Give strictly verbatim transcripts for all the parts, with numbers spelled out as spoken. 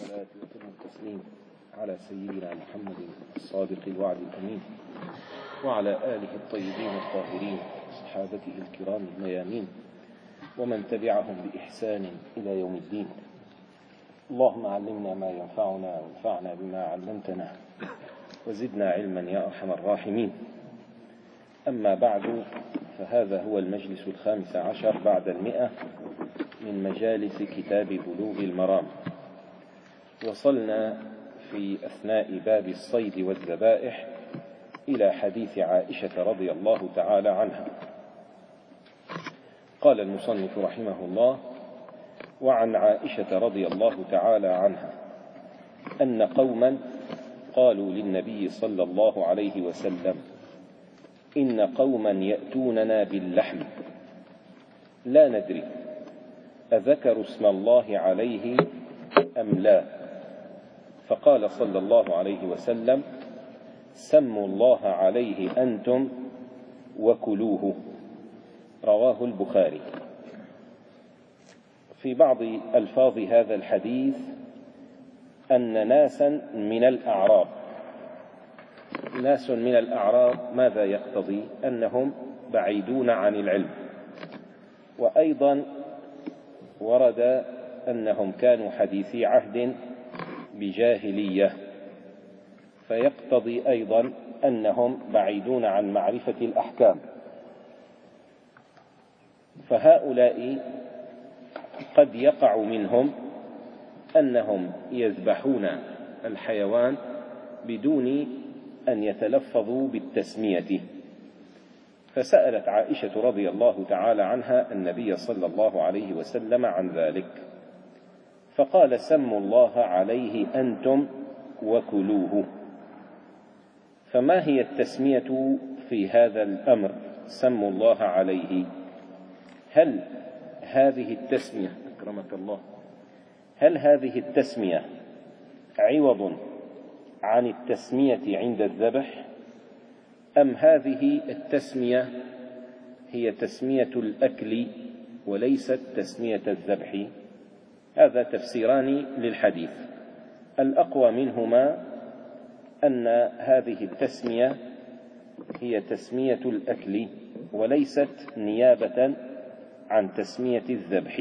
الصلاة وسلم التسليم على سيدنا محمد الصادق الوعد الأمين وعلى آله الطيبين الطاهرين وصحابته الكرام الميامين ومن تبعهم بإحسان إلى يوم الدين. اللهم علمنا ما ينفعنا وانفعنا بما علمتنا وزدنا علما يا أرحم الراحمين. أما بعد، فهذا هو المجلس الخامس عشر بعد المئة من مجالس كتاب بلوغ المرام. وصلنا في أثناء باب الصيد والذبائح إلى حديث عائشة رضي الله تعالى عنها. قال المصنف رحمه الله: وعن عائشة رضي الله تعالى عنها أن قوما قالوا للنبي صلى الله عليه وسلم: إن قوما يأتوننا باللحم لا ندري أذكروا اسم الله عليه أم لا، فقال صلى الله عليه وسلم: سموا الله عليه أنتم وكلوه. رواه البخاري. في بعض ألفاظ هذا الحديث أن ناسا من الأعراب، ناس من الأعراب ماذا يقتضي؟ أنهم بعيدون عن العلم، وأيضا ورد أنهم كانوا حديثي عهد بجاهلية، فيقتضي أيضا أنهم بعيدون عن معرفة الأحكام. فهؤلاء قد يقع منهم أنهم يذبحون الحيوان بدون أن يتلفظوا بالتسمية. فسألت عائشة رضي الله تعالى عنها النبي صلى الله عليه وسلم عن ذلك، فقال: سموا الله عليه أنتم وكلوه. فما هي التسمية في هذا الأمر؟ سموا الله عليه، هل هذه التسمية أكرمك الله هل هذه التسمية عوض عن التسمية عند الذبح، أم هذه التسمية هي تسمية الأكل وليست تسمية الذبح؟ هذا تفسيران للحديث. الأقوى منهما أن هذه التسمية هي تسمية الأكل وليست نيابة عن تسمية الذبح.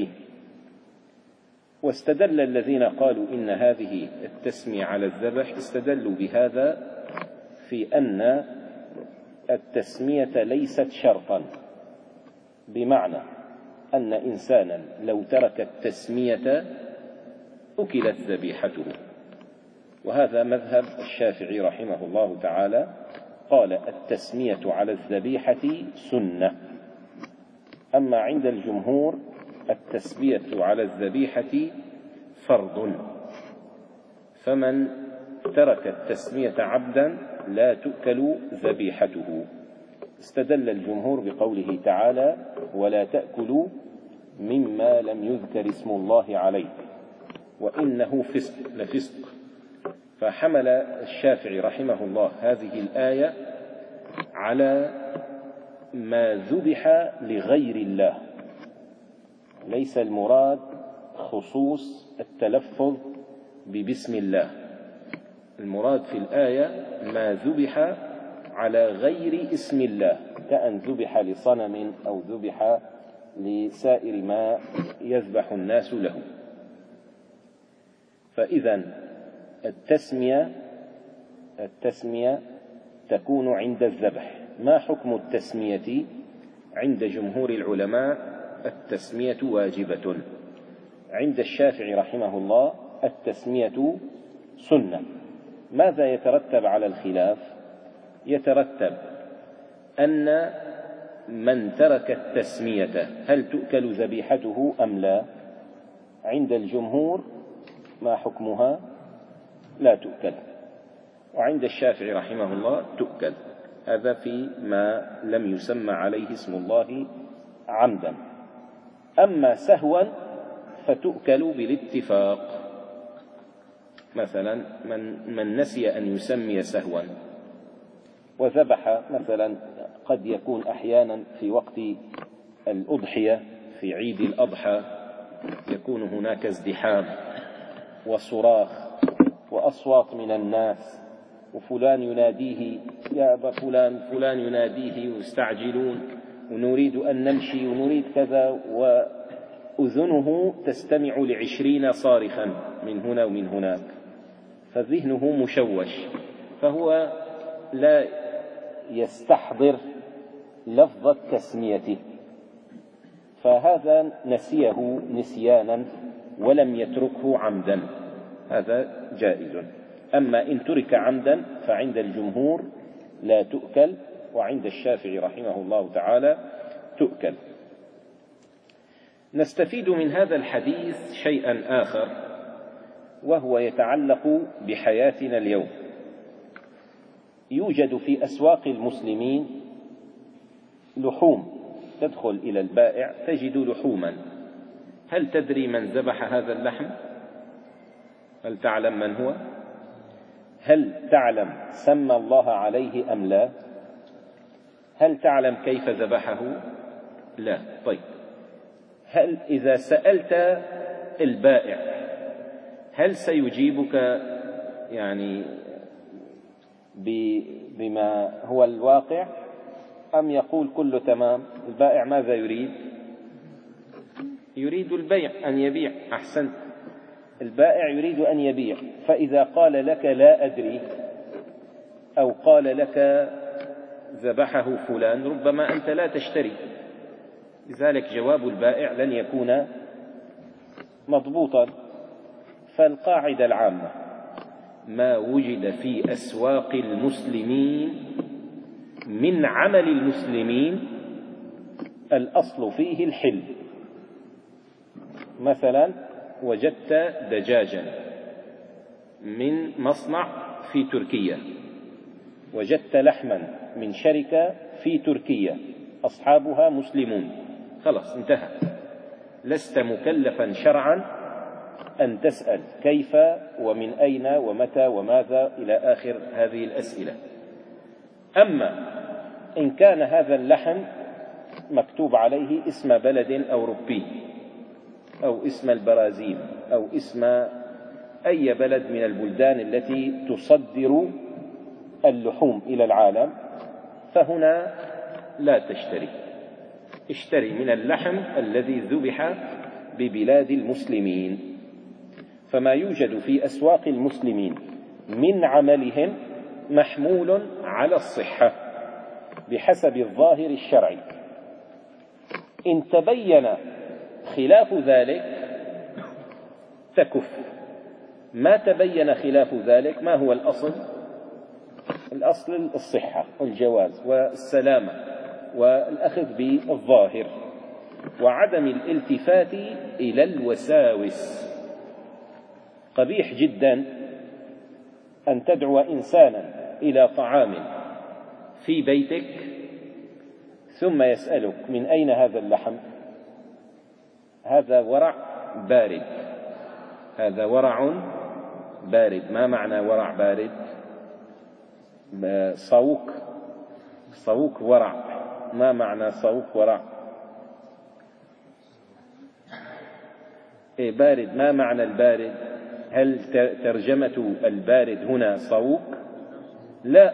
واستدل الذين قالوا إن هذه التسمية على الذبح استدلوا بهذا في أن التسمية ليست شرطا، بمعنى أن إنسانا لو ترك التسمية أكلت ذبيحته، وهذا مذهب الشافعي رحمه الله تعالى، قال: التسمية على الذبيحة سنة. أما عند الجمهور التسمية على الذبيحة فرض، فمن ترك التسمية عبدا لا تؤكل ذبيحته. استدل الجمهور بقوله تعالى: ولا تأكلوا مما لم يذكر اسم الله عليه وإنه فسق لفسق. فحمل الشافعي رحمه الله هذه الآية على ما ذبح لغير الله، ليس المراد خصوص التلفظ ببسم الله، المراد في الآية ما ذبح على غير اسم الله، كأن ذبح لصنم أو ذبح لسائر ما يذبح الناس له. فإذا التسمية التسمية تكون عند الذبح. ما حكم التسمية؟ عند جمهور العلماء التسمية واجبة، عند الشافعي رحمه الله التسمية سنة. ماذا يترتب على الخلاف؟ يترتب أن من ترك التسمية هل تؤكل ذبيحته أم لا؟ عند الجمهور ما حكمها؟ لا تؤكل. وعند الشافعي رحمه الله تؤكل. هذا في ما لم يسمى عليه اسم الله عمدا. أما سهوا فتؤكل بالاتفاق. مثلا من, من نسي أن يسمي سهوا وذبح، مثلا قد يكون أحيانا في وقت الأضحية في عيد الأضحى يكون هناك ازدحام، وصراخ وأصوات من الناس، وفلان يناديه يا أبا فلان، فلان يناديه ويستعجلون ونريد أن نمشي ونريد كذا، وأذنه تستمع لعشرين صارخا من هنا ومن هناك، فذهنه مشوش، فهو لا يستحضر لفظ تسميته، فهذا نسيه نسيانا ولم يتركه عمدا، هذا جائز. أما إن ترك عمدا فعند الجمهور لا تؤكل، وعند الشافعي رحمه الله تعالى تؤكل. نستفيد من هذا الحديث شيئا آخر، وهو يتعلق بحياتنا اليوم. يوجد في أسواق المسلمين لحوم، تدخل إلى البائع تجد لحوما، هل تدري من ذبح هذا اللحم؟ هل تعلم من هو؟ هل تعلم سمى الله عليه أم لا؟ هل تعلم كيف ذبحه؟ لا. طيب، هل إذا سألت البائع هل سيجيبك يعني بما هو الواقع، أم يقول كله تمام؟ البائع ماذا يريد؟ يريد البيع، أن يبيع. أحسنت، البائع يريد أن يبيع، فإذا قال لك لا أدري أو قال لك ذبحه فلان، ربما أنت لا تشتري، لذلك جواب البائع لن يكون مضبوطا. فالقاعدة العامة: ما وجد في أسواق المسلمين من عمل المسلمين الأصل فيه الحل. مثلا وجدت دجاجا من مصنع في تركيا، وجدت لحما من شركة في تركيا أصحابها مسلمون، خلاص انتهى، لست مكلفا شرعا أن تسأل كيف ومن أين ومتى وماذا إلى آخر هذه الأسئلة. أما إن كان هذا اللحم مكتوب عليه اسم بلد أوروبي أو اسم البرازيل أو اسم أي بلد من البلدان التي تصدر اللحوم إلى العالم، فهنا لا تشتري، اشتري من اللحم الذي ذبح ببلاد المسلمين. فما يوجد في أسواق المسلمين من عملهم محمول على الصحة بحسب الظاهر الشرعي. إن تبين خلاف ذلك تكف، ما تبين خلاف ذلك ما هو الأصل؟ الأصل الصحة والجواز والسلامة والأخذ بالظاهر وعدم الالتفات إلى الوساوس. قبيح جدا أن تدعو إنسانا إلى طعام في بيتك ثم يسألك من أين هذا اللحم؟ هذا ورع بارد، هذا ورع بارد. ما معنى ورع بارد؟ صوك، صوك ورع. ما معنى صوك ورع؟ إيه بارد، ما معنى البارد؟ هل ترجمة البارد هنا صوك؟ لا،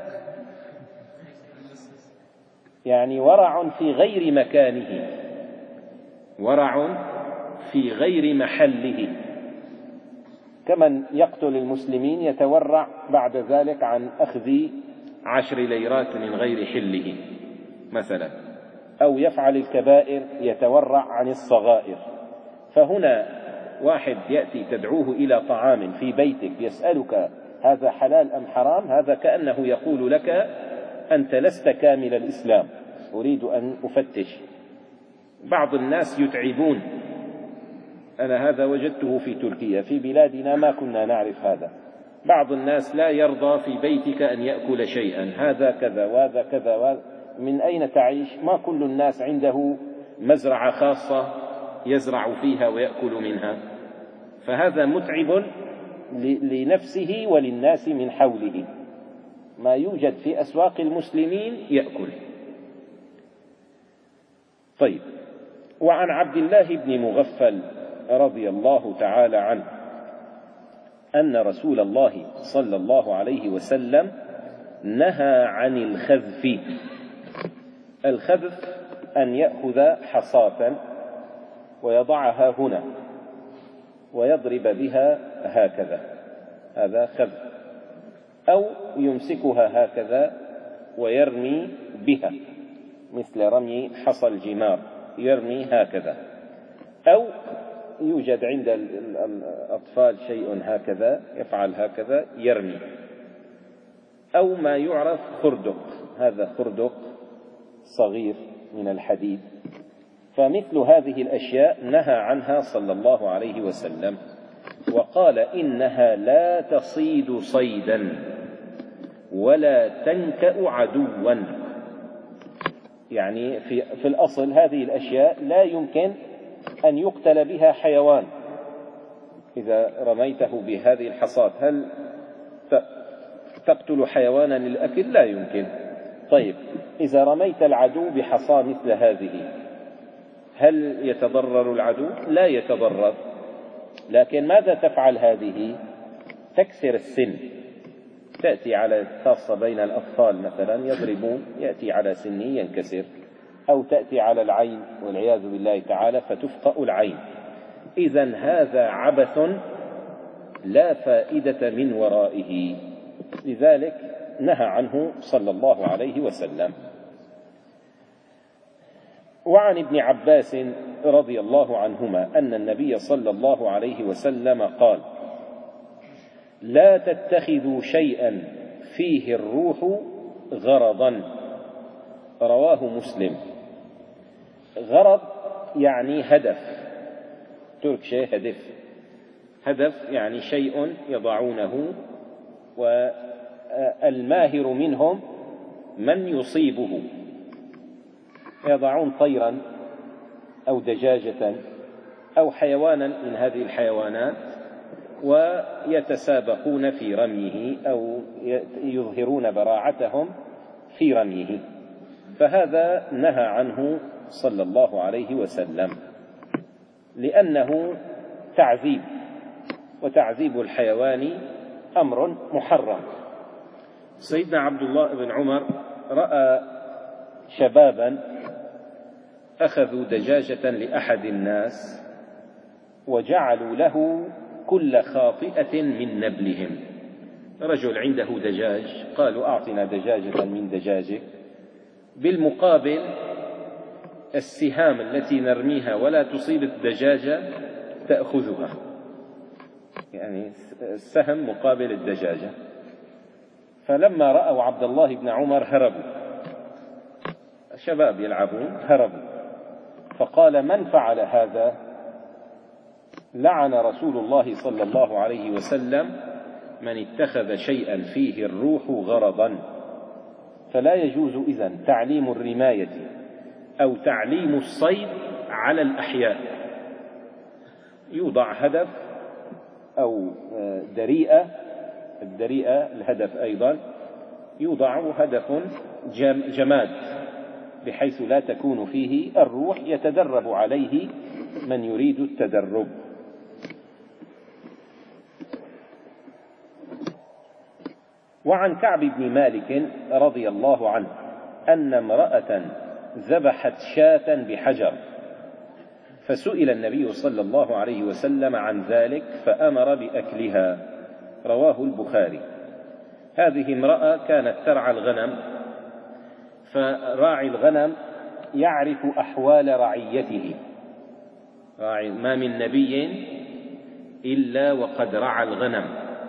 يعني ورع في غير مكانه، ورع في غير محله، كمن يقتل المسلمين يتورع بعد ذلك عن أخذ عشر ليرات من غير حله مثلا، أو يفعل الكبائر يتورع عن الصغائر. فهنا واحد يأتي تدعوه إلى طعام في بيتك يسألك هذا حلال أم حرام، هذا كأنه يقول لك أنت لست كامل الإسلام، أريد أن أفتش. بعض الناس يتعبون، أنا هذا وجدته في تركيا، في بلادنا ما كنا نعرف هذا. بعض الناس لا يرضى في بيتك أن يأكل شيئا، هذا كذا وهذا كذا وهذا. من أين تعيش؟ ما كل الناس عنده مزرعة خاصة يزرع فيها ويأكل منها، فهذا متعب لنفسه وللناس من حوله. ما يوجد في أسواق المسلمين يأكل. طيب، وعن عبد الله بن مغفل رضي الله تعالى عنه أن رسول الله صلى الله عليه وسلم نهى عن الخذف. الخذف أن يأخذ حصاة ويضعها هنا ويضرب بها هكذا، هذا خذف، أو يمسكها هكذا ويرمي بها مثل رمي حصى الجمار، يرمي هكذا، أو يوجد عند الأطفال شيء هكذا يفعل هكذا يرمي، أو ما يعرف خردق، هذا خردق صغير من الحديد. فمثل هذه الأشياء نهى عنها صلى الله عليه وسلم، وقال إنها لا تصيد صيدا ولا تنكأ عدوا. يعني في, في الأصل هذه الأشياء لا يمكن أن يقتل بها حيوان. إذا رميته بهذه الحصاة هل تقتل حيوانا للأكل؟ لا يمكن. طيب إذا رميت العدو بحصاة مثل هذه هل يتضرر العدو؟ لا يتضرر. لكن ماذا تفعل هذه؟ تكسر السن، تأتي على خاصة بين الأطفال مثلا يضربون، يأتي على سنه ينكسر، أو تأتي على العين والعياذ بالله تعالى فتفقأ العين. إذن هذا عبث لا فائدة من ورائه، لذلك نهى عنه صلى الله عليه وسلم. وعن ابن عباس رضي الله عنهما أن النبي صلى الله عليه وسلم قال: لا تتخذوا شيئا فيه الروح غرضا. رواه مسلم. غرض يعني هدف، ترك شيء هدف، هدف يعني شيء يضعونه، والماهر منهم من يصيبه، يضعون طيرا أو دجاجة أو حيوانا من هذه الحيوانات ويتسابقون في رميه أو يظهرون براعتهم في رميه، فهذا نهى عنه صلى الله عليه وسلم لأنه تعذيب، وتعذيب الحيوان أمر محرم. سيدنا عبد الله بن عمر رأى شبابا أخذوا دجاجة لأحد الناس وجعلوا له كل خاطئة من نبلهم. رجل عنده دجاج، قالوا أعطنا دجاجة من دجاجك، بالمقابل السهام التي نرميها ولا تصيب الدجاجة تأخذها، يعني السهم مقابل الدجاجة. فلما رأوا عبد الله بن عمر هربوا، شباب يلعبون هربوا، فقال: من فعل هذا؟ لعن رسول الله صلى الله عليه وسلم من اتخذ شيئا فيه الروح غرضا. فلا يجوز إذن تعليم الرماية أو تعليم الصيد على الأحياء. يوضع هدف أو دريئة، الدريئة الهدف أيضا يوضع هدف جماد بحيث لا تكون فيه الروح، يتدرب عليه من يريد التدرب. وعن كعب بن مالك رضي الله عنه أن امرأة ذبحت شاة بحجر، فسئل النبي صلى الله عليه وسلم عن ذلك فأمر بأكلها. رواه البخاري. هذه امرأة كانت ترعى الغنم، فراعي الغنم يعرف أحوال رعيته، راعي ما من نبي إلا وقد رعى الغنم.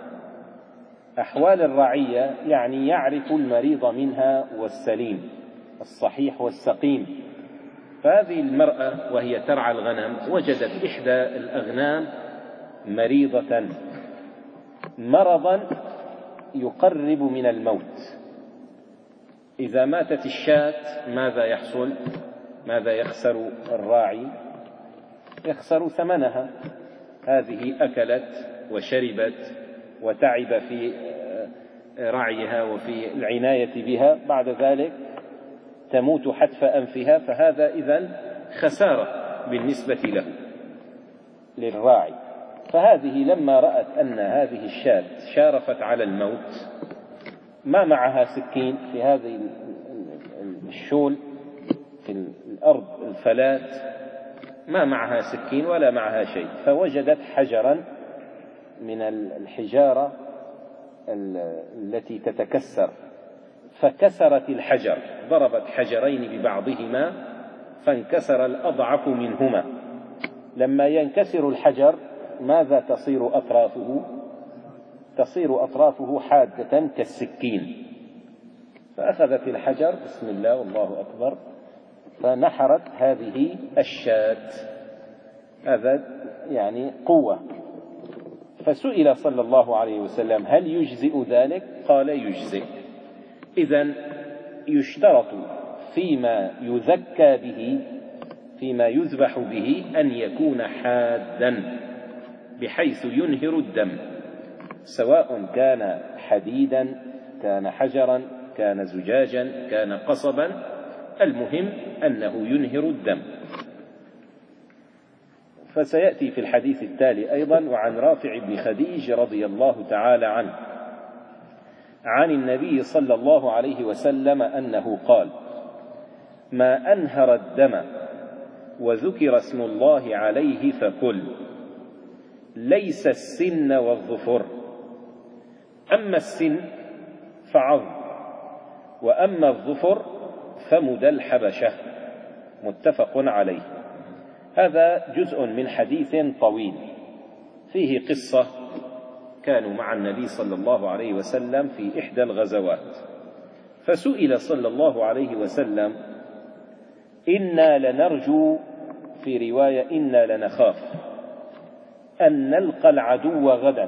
أحوال الرعية يعني يعرف المريض منها والسليم، الصحيح والسقيم. فهذه المرأة وهي ترعى الغنم وجدت إحدى الأغنام مريضة مرضا يقرب من الموت. إذا ماتت الشاة ماذا يحصل؟ ماذا يخسر الراعي؟ يخسر ثمنها. هذه أكلت وشربت وتعب في رعيها وفي العناية بها، بعد ذلك تموت حتف أنفها، فهذا إذن خسارة بالنسبة له للراعي. فهذه لما رأت أن هذه الشاة شارفت على الموت، ما معها سكين في هذه الشول في الأرض الفلات، ما معها سكين ولا معها شيء، فوجدت حجرا من الحجارة التي تتكسر، فكسرت الحجر، ضربت حجرين ببعضهما فانكسر الأضعف منهما. لما ينكسر الحجر ماذا تصير أطرافه؟ تصير أطرافه حادة كالسكين. فأخذت الحجر، بسم الله والله أكبر، فنحرت هذه الشاة. هذا يعني قوة. فسئل صلى الله عليه وسلم هل يجزئ ذلك؟ قال يجزئ. إذن يشترط فيما يذكى به، فيما يذبح به، أن يكون حادا بحيث ينهر الدم، سواء كان حديدا، كان حجرا، كان زجاجا، كان قصبا، المهم أنه ينهر الدم. فسيأتي في الحديث التالي أيضا: وعن رافع بن خديج رضي الله تعالى عنه عن النبي صلى الله عليه وسلم أنه قال: ما أنهر الدم وذكر اسم الله عليه فكل، ليس السن والظفر، أما السن فعظم، وأما الظفر فمدى الحبشة. متفق عليه. هذا جزء من حديث طويل فيه قصة، كانوا مع النبي صلى الله عليه وسلم في إحدى الغزوات، فسئل صلى الله عليه وسلم: إنا لنرجو، في رواية إنا لنخاف أن نلقى العدو غدا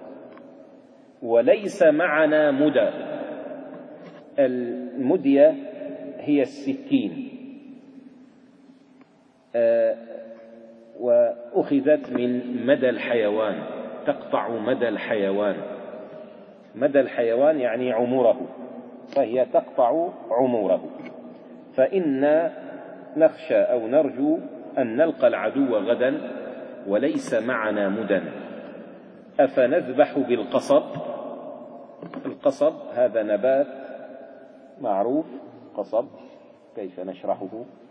وليس معنا مدى. المدية هي السكين، آه وأخذت من مدى الحيوان، تقطع مدى الحيوان. مدى الحيوان يعني عمره، فهي تقطع عمره. فإنا نخشى أو نرجو أن نلقى العدو غدا وليس معنا مدى، أفنذبح بالقصب. القصب هذا نبات معروف، قصب كيف نشرحه؟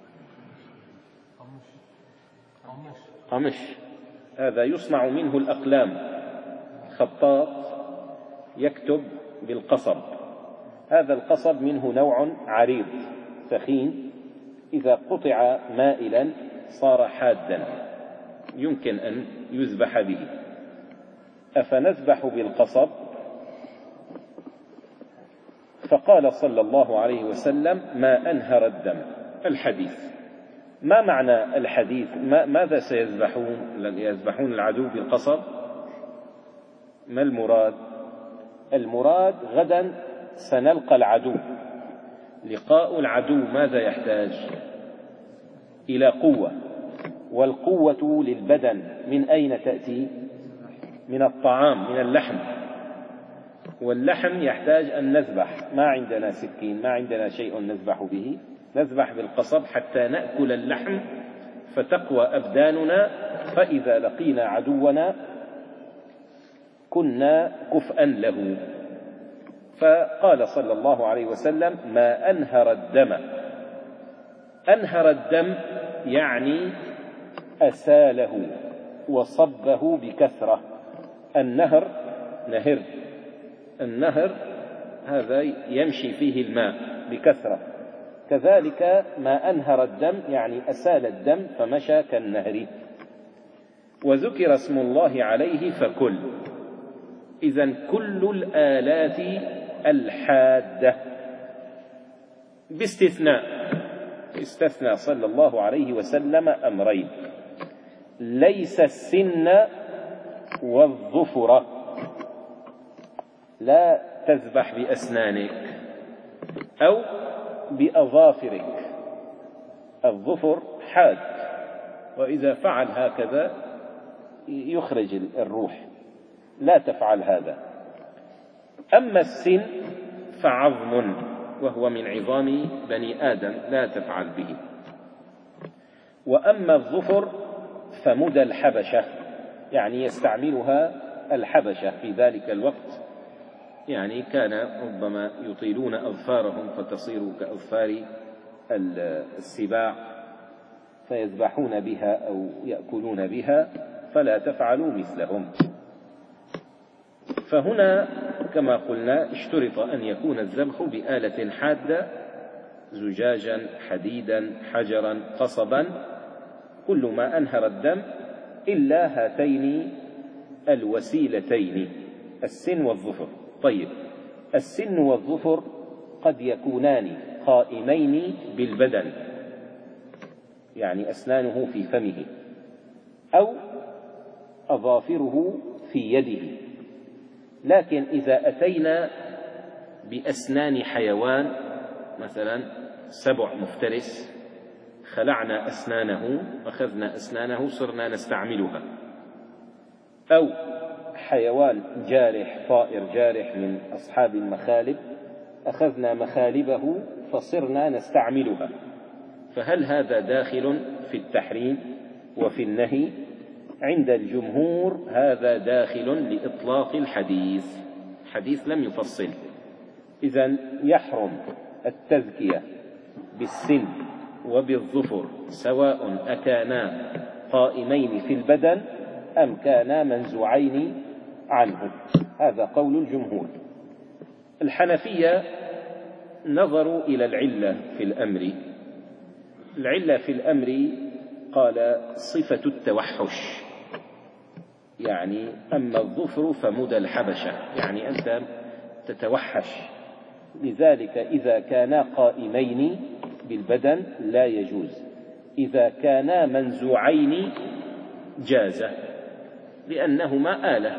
قمش. هذا يصنع منه الأقلام، خطاط يكتب بالقصب. هذا القصب منه نوع عريض ثخين، إذا قطع مائلا صار حادا، يمكن أن يذبح به. أفنذبح بالقصب؟ فقال صلى الله عليه وسلم: ما أنهر الدم. الحديث ما معنى الحديث؟ ما ماذا سيذبحون؟ يذبحون العدو بالقصب؟ ما المراد؟ المراد غدا سنلقى العدو. لقاء العدو ماذا يحتاج؟ إلى قوة، والقوة للبدن من أين تأتي؟ من الطعام، من اللحم، واللحم يحتاج أن نذبح. ما عندنا سكين، ما عندنا شيء نذبح به، نذبح بالقصب حتى نأكل اللحم فتقوى أبداننا، فإذا لقينا عدونا كنا كفءا له. فقال صلى الله عليه وسلم: ما أنهر الدم. أنهر الدم يعني أساله وصبه بكثرة. النهر نهر، النهر هذا يمشي فيه الماء بكثرة، كذلك ما أنهر الدم يعني أسال الدم فمشى كالنهر. وذكر اسم الله عليه فكل. إذن كل الآلات الحادة، باستثناء استثنى صلى الله عليه وسلم أمرين: ليس السن والظفر. لا تذبح بأسنانك أو بأظافرك، الظفر حاد، وإذا فعل هكذا يخرج الروح، لا تفعل هذا. أما السن فعظم، وهو من عظام بني آدم، لا تفعل به. وأما الظفر فمدى الحبشة، يعني يستعملها الحبشة في ذلك الوقت، يعني كان ربما يطيلون أظفارهم فتصير كأظفار السباع فيذبحون بها أو يأكلون بها، فلا تفعلوا مثلهم. فهنا كما قلنا اشترط أن يكون الذبح بآلة حادة، زجاجا، حديدا، حجرا، قصبا، كل ما أنهر الدم إلا هاتين الوسيلتين، السن والظفر. طيب، السن والظفر قد يكونان قائمين بالبدن، يعني أسنانه في فمه، أو أظافره في يده. لكن إذا أتينا بأسنان حيوان، مثلا سبع مفترس، خلعنا أسنانه، أخذنا أسنانه صرنا نستعملها، أو حيوان جارح، طائر جارح من أصحاب المخالب، أخذنا مخالبه فصرنا نستعملها، فهل هذا داخل في التحريم وفي النهي؟ عند الجمهور هذا داخل لإطلاق الحديث، حديث لم يفصل. إذن يحرم التذكية بالسن وبالظفر سواء أكانا قائمين في البدن أم كانا منزوعين عنه، هذا قول الجمهور. الحنفية نظروا إلى العلة في الأمر. العلة في الأمر قال صفة التوحش، يعني أما الظفر فمدى الحبشة، يعني أنت تتوحش، لذلك إذا كانا قائمين بالبدن لا يجوز، إذا كانا منزوعين جاز، لأنهما آلة،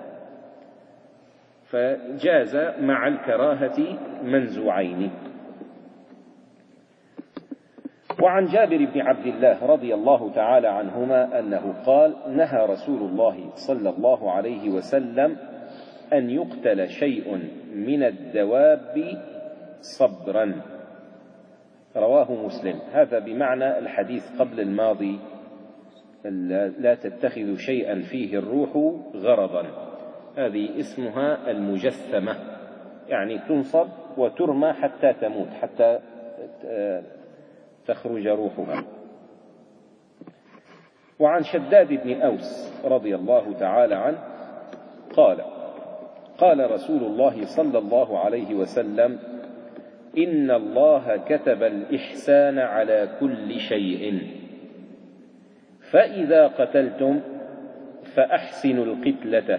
فجاز مع الكراهة منزوعين. وعن جابر بن عبد الله رضي الله تعالى عنهما أنه قال: نهى رسول الله صلى الله عليه وسلم أن يقتل شيء من الدواب صبرا، رواه مسلم. هذا بمعنى الحديث قبل الماضي: لا تتخذوا شيئا فيه الروح غرضا، هذه اسمها المجثمة، يعني تنصب وترمى حتى تموت، حتى تخرج روحها. وعن شداد بن أوس رضي الله تعالى عنه قال: قال رسول الله صلى الله عليه وسلم: إن الله كتب الإحسان على كل شيء، فإذا قتلتم فأحسنوا القتلة،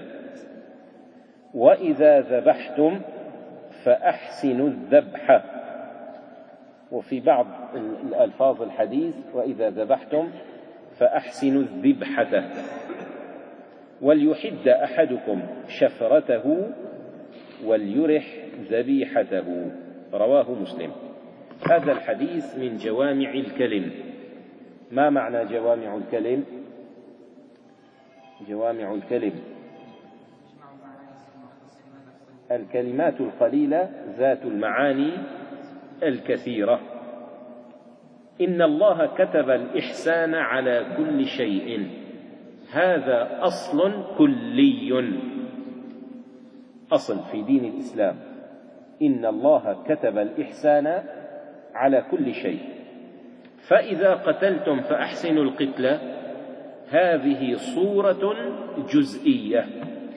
وإذا ذبحتم فأحسنوا الذبح. وفي بعض الألفاظ الحديث: وإذا ذبحتم فأحسنوا الذبحة، وليحد أحدكم شفرته وليرح ذبيحته، رواه مسلم. هذا الحديث من جوامع الكلم. ما معنى جوامع الكلم؟ جوامع الكلم الكلمات القليلة ذات المعاني الكثيرة. إن الله كتب الإحسان على كل شيء، هذا أصل كلي، أصل في دين الإسلام. إن الله كتب الإحسان على كل شيء، فإذا قتلتم فأحسنوا القتلة، هذه صورة جزئية.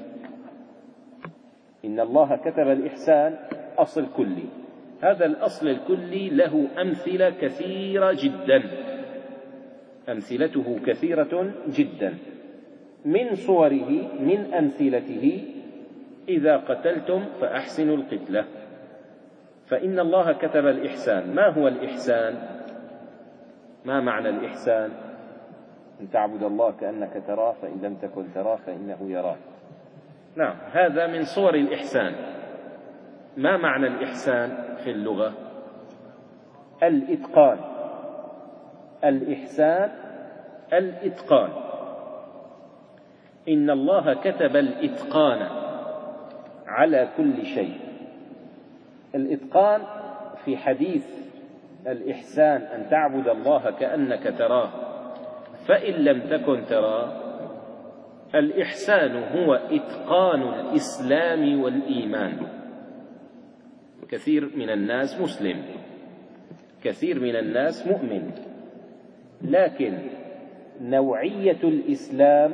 إن الله كتب الإحسان أصل كلي، هذا الأصل الكلي له أمثلة كثيرة جدا، أمثلته كثيرة جدا. من صوره، من أمثلته: إذا قتلتم فأحسنوا القتلة، فإن الله كتب الإحسان. ما هو الإحسان؟ ما معنى الإحسان؟ أن تعبد الله كأنك تراه، فإن لم تكن تراه فإنه يراك. نعم، هذا من صور الإحسان. ما معنى الإحسان في اللغة؟ الإتقان. الإحسان الإتقان. إن الله كتب الإتقان على كل شيء. الإتقان في حديث الإحسان أن تعبد الله كأنك تراه، فإن لم تكن تراه الإحسان هو إتقان الإسلام والإيمان. كثير من الناس مسلم، كثير من الناس مؤمن، لكن نوعية الإسلام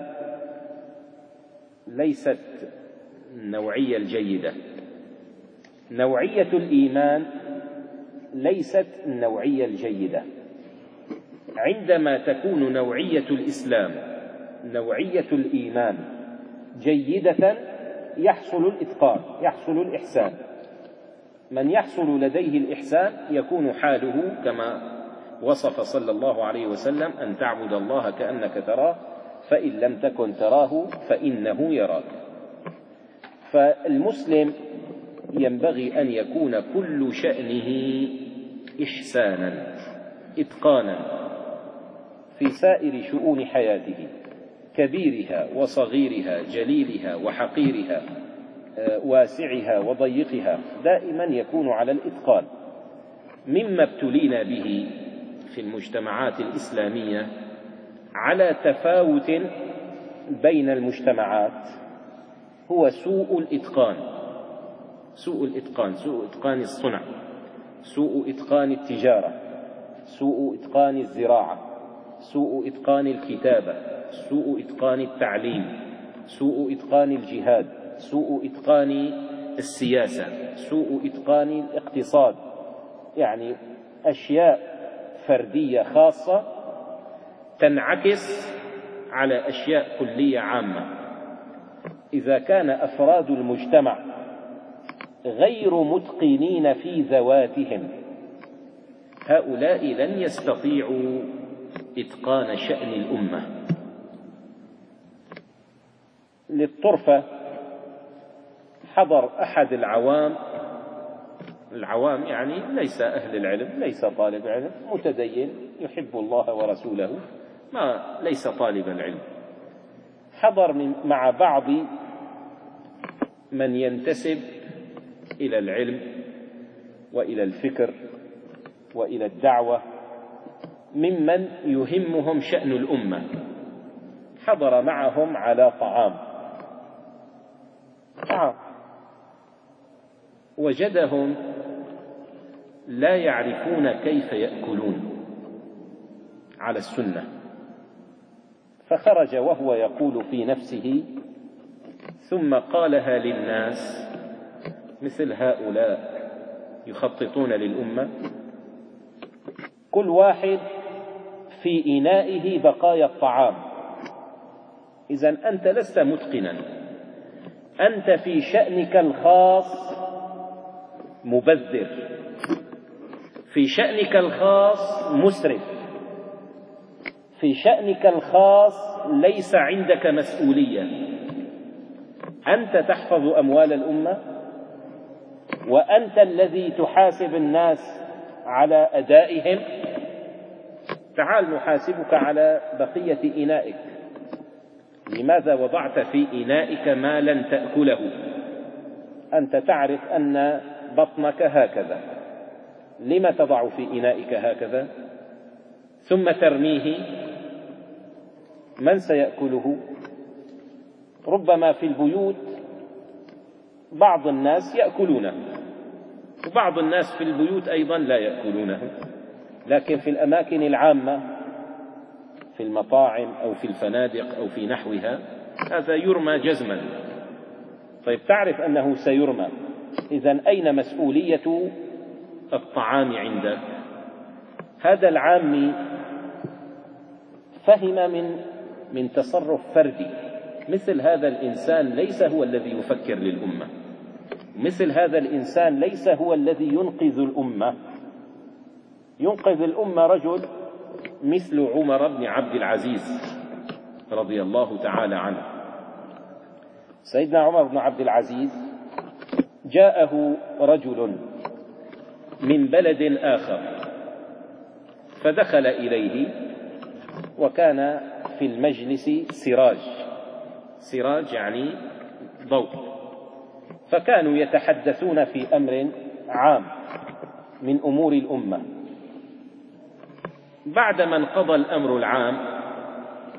ليست النوعية الجيدة، نوعية الإيمان ليست النوعية الجيدة. عندما تكون نوعية الإسلام نوعية الإيمان جيدة يحصل الإتقان، يحصل الإحسان. من يحصل لديه الإحسان يكون حاله كما وصف صلى الله عليه وسلم: أن تعبد الله كأنك تراه فإن لم تكن تراه فإنه يراك. فالمسلم ينبغي أن يكون كل شأنه إحسانا إتقانا في سائر شؤون حياته، كبيرها وصغيرها، جليلها وحقيرها، واسعها وضيقها، دائما يكون على الإتقان. مما ابتلينا به في المجتمعات الإسلامية على تفاوت بين المجتمعات هو سوء الإتقان، سوء الإتقان، سوء إتقان الصنع، سوء إتقان التجارة، سوء إتقان الزراعة، سوء إتقان الكتابة، سوء إتقان التعليم، سوء إتقان الجهاد، سوء إتقان السياسة، سوء إتقان الاقتصاد. يعني أشياء فردية خاصة تنعكس على أشياء كلية عامة. إذا كان أفراد المجتمع غير متقنين في ذواتهم، هؤلاء لن يستطيعوا إتقان شأن الأمة. للطرفة حضر أحد العوام، العوام يعني ليس أهل العلم، ليس طالب علم، متدين يحب الله ورسوله، ما ليس طالب العلم، حضر من مع بعض من ينتسب إلى العلم وإلى الفكر وإلى الدعوة، ممن يهمهم شأن الأمة. حضر معهم على طعام طعام وجدهم لا يعرفون كيف يأكلون على السنة، فخرج وهو يقول في نفسه ثم قالها للناس: مثل هؤلاء يخططون للأمة، كل واحد في إنائه بقايا الطعام. إذن أنت لست متقنا، أنت في شأنك الخاص مبذر، في شأنك الخاص مسرف، في شأنك الخاص ليس عندك مسؤولية. أنت تحفظ أموال الأمة، وأنت الذي تحاسب الناس على أدائهم. تعال نحاسبك على بقية إنائك. لماذا وضعت في إنائك ما لن تأكله؟ أنت تعرف أن بطنك هكذا، لما تضع في إنائك هكذا ثم ترميه؟ من سيأكله؟ ربما في البيوت بعض الناس يأكلونه، وبعض الناس في البيوت أيضا لا يأكلونه، لكن في الأماكن العامة في المطاعم أو في الفنادق أو في نحوها هذا يرمى جزما. طيب تعرف أنه سيرمى، إذن أين مسؤولية الطعام عندك؟ هذا العامي فهم من من تصرف فردي. مثل هذا الإنسان ليس هو الذي يفكر للأمة، مثل هذا الإنسان ليس هو الذي ينقذ الأمة. ينقذ الأمة رجل مثل عمر بن عبد العزيز رضي الله تعالى عنه. سيدنا عمر بن عبد العزيز جاءه رجل من بلد آخر فدخل إليه، وكان في المجلس سراج، سراج يعني ضوء، فكانوا يتحدثون في أمر عام من أمور الأمة. بعدما انقضى الأمر العام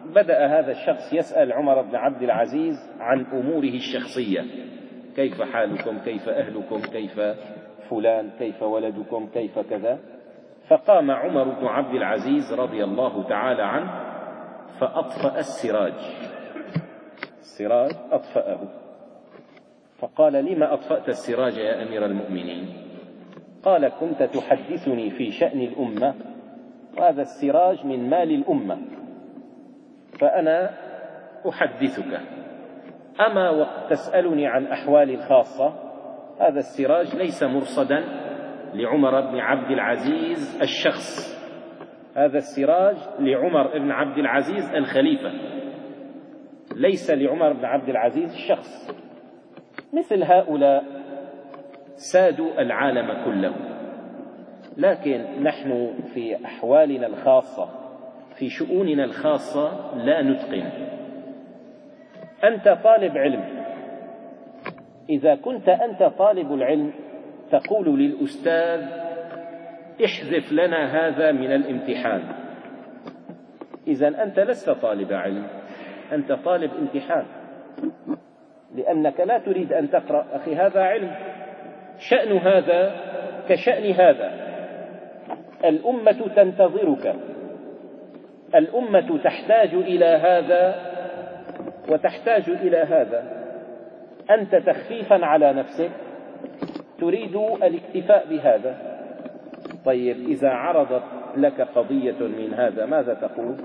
بدأ هذا الشخص يسأل عمر بن عبد العزيز عن أموره الشخصية: كيف حالكم، كيف أهلكم، كيف فلان، كيف ولدكم، كيف كذا. فقام عمر بن عبد العزيز رضي الله تعالى عنه فأطفأ السراج، السراج أطفأه، فقال: لما أطفأت السراج يا أمير المؤمنين؟ قال: كنت تحدثني في شأن الأمة، وهذا السراج من مال الأمة، فأنا أحدثك. أما وقت تسألني عن أحوالي الخاصة، هذا السراج ليس مرصدا لعمر بن عبد العزيز الشخص، هذا السراج لعمر بن عبد العزيز الخليفة، ليس لعمر بن عبد العزيز الشخص. مثل هؤلاء سادوا العالم كله، لكن نحن في أحوالنا الخاصة، في شؤوننا الخاصة لا نتقن. أنت طالب علم، إذا كنت أنت طالب العلم تقول للأستاذ: احذف لنا هذا من الامتحان، إذن أنت لست طالب علم، أنت طالب امتحان، لأنك لا تريد أن تقرأ. أخي هذا علم، شأن هذا كشأن هذا، الأمة تنتظرك، الأمة تحتاج إلى هذا وتحتاج إلى هذا. أنت تخفيفا على نفسك تريد الاكتفاء بهذا. طيب إذا عرضت لك قضية من هذا ماذا تقول؟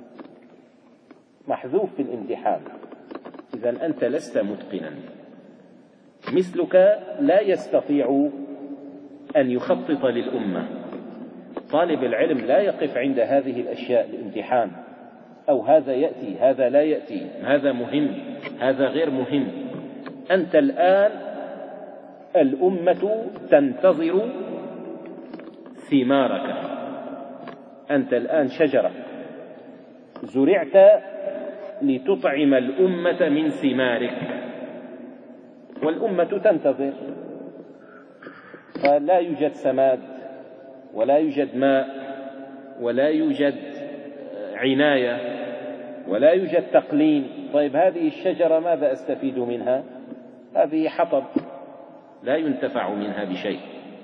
محذوف في الامتحان، إذن أنت لست متقنا. مثلك لا يستطيع أن يخطط للأمة. طالب العلم لا يقف عند هذه الأشياء الامتحان، أو هذا يأتي هذا لا يأتي، هذا مهم هذا غير مهم. أنت الآن الأمة تنتظر ثمارك، أنت الآن شجرة زرعت لتطعم الأمة من ثمارك، والأمة تنتظر، فلا يوجد سماد ولا يوجد ماء ولا يوجد عناية ولا يوجد تقليم. طيب هذه الشجرة ماذا أستفيد منها؟ هذه حطب لا ينتفع منها بشيء.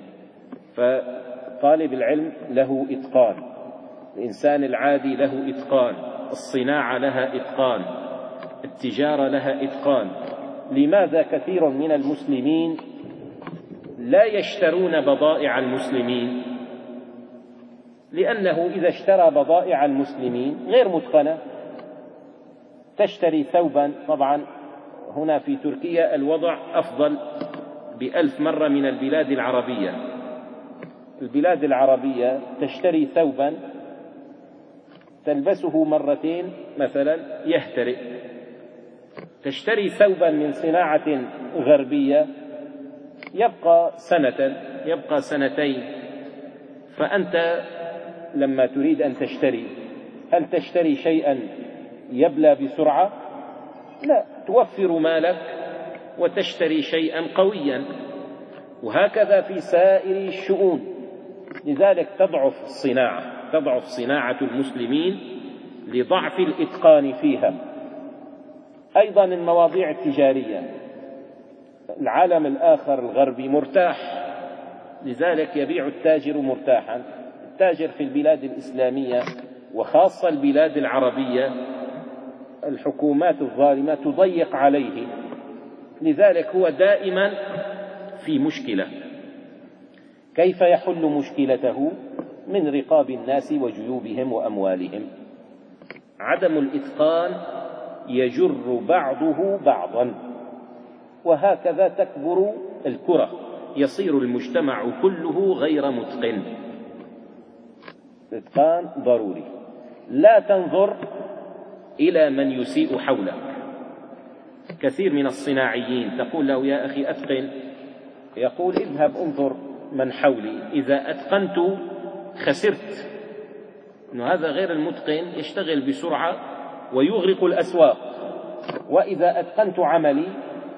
فطالب العلم له إتقان، الإنسان العادي له إتقان، الصناعة لها إتقان، التجارة لها إتقان. لماذا كثير من المسلمين لا يشترون بضائع المسلمين؟ لأنه إذا اشترى بضائع المسلمين غير متقنة. تشتري ثوبا، طبعا هنا في تركيا الوضع أفضل بألف مرة من البلاد العربية. البلاد العربية تشتري ثوبا تلبسه مرتين مثلا يهترئ، تشتري ثوبا من صناعة غربية يبقى سنة يبقى سنتين. فأنت لما تريد أن تشتري، هل تشتري شيئا يبلى بسرعة؟ لا، توفر مالك وتشتري شيئا قويا. وهكذا في سائر الشؤون. لذلك تضعف الصناعة تضعف صناعة المسلمين لضعف الإتقان فيها. أيضا المواضيع التجارية، العالم الآخر الغربي مرتاح، لذلك يبيع التاجر مرتاحا. التاجر في البلاد الإسلامية وخاصة البلاد العربية الحكومات الظالمة تضيق عليه، لذلك هو دائما في مشكلة. كيف يحل مشكلته؟ من رقاب الناس وجيوبهم وأموالهم. عدم الإتقان يجر بعضه بعضا، وهكذا تكبر الكرة، يصير المجتمع كله غير متقن. الإتقان ضروري. لا تنظر إلى من يسيء حولك. كثير من الصناعيين تقول له: يا أخي أتقن، يقول: اذهب انظر من حولي، إذا أتقنت خسرت. إنه هذا غير المتقن يشتغل بسرعة ويغرق الأسواق، وإذا أتقنت عملي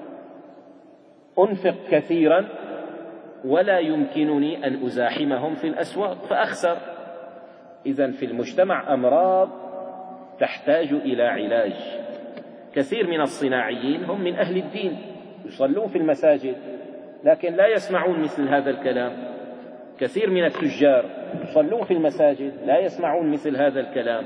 أنفق كثيرا ولا يمكنني أن أزاحمهم في الأسواق فأخسر. إذن في المجتمع أمراض تحتاج إلى علاج. كثير من الصناعيين هم من أهل الدين، يصلون في المساجد لكن لا يسمعون مثل هذا الكلام. كثير من التجار يصلون في المساجد لا يسمعون مثل هذا الكلام.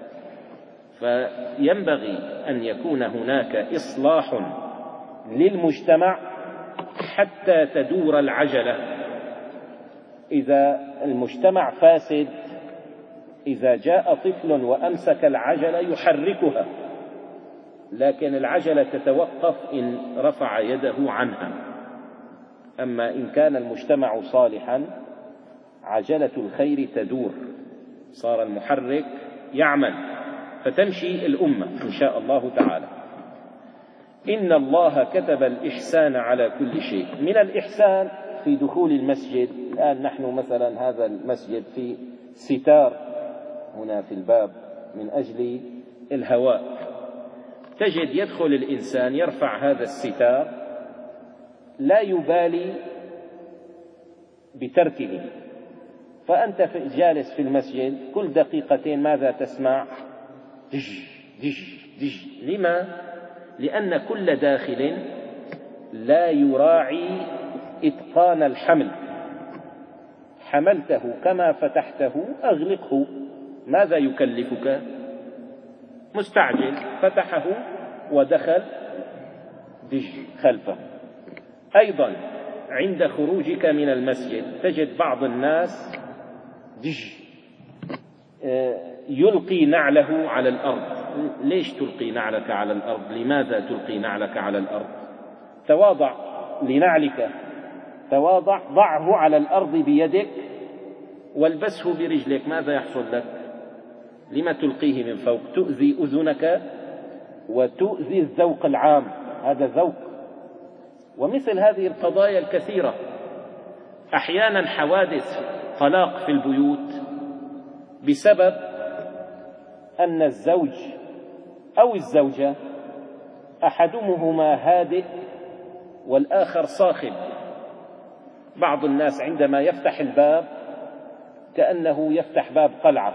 فينبغي أن يكون هناك إصلاح للمجتمع حتى تدور العجلة. إذا المجتمع فاسد، إذا جاء طفل وأمسك العجلة يحركها، لكن العجلة تتوقف إن رفع يده عنها. أما إن كان المجتمع صالحا عجلة الخير تدور، صار المحرك يعمل فتمشي الأمة إن شاء الله تعالى. إن الله كتب الإحسان على كل شيء. من الإحسان في دخول المسجد، الآن نحن مثلا هذا المسجد في ستار هنا في الباب من أجل الهواء، تجد يدخل الإنسان يرفع هذا الستار لا يبالي بتركه، فأنت جالس في المسجد كل دقيقتين ماذا تسمع؟ دج دج دج. لما؟ لأن كل داخل لا يراعي إتقان الحمل. حملته كما فتحته أغلقه، ماذا يكلفك؟ مستعجل، فتحه ودخل دج خلفه. أيضا عند خروجك من المسجد تجد بعض الناس دج يلقي نعله على الأرض. ليش تلقي نعلك على الأرض؟ لماذا تلقي نعلك على الأرض؟ تواضع لنعلك، تواضع، ضعه على الأرض بيدك والبسه برجلك، ماذا يحصل لك؟ لما تلقيه من فوق؟ تؤذي أذنك وتؤذي الذوق العام، هذا ذوق. ومثل هذه القضايا الكثيرة. أحيانا حوادث طلاق في البيوت بسبب أن الزوج أو الزوجة أحدهما هادئ والآخر صاخب. بعض الناس عندما يفتح الباب كأنه يفتح باب قلعة،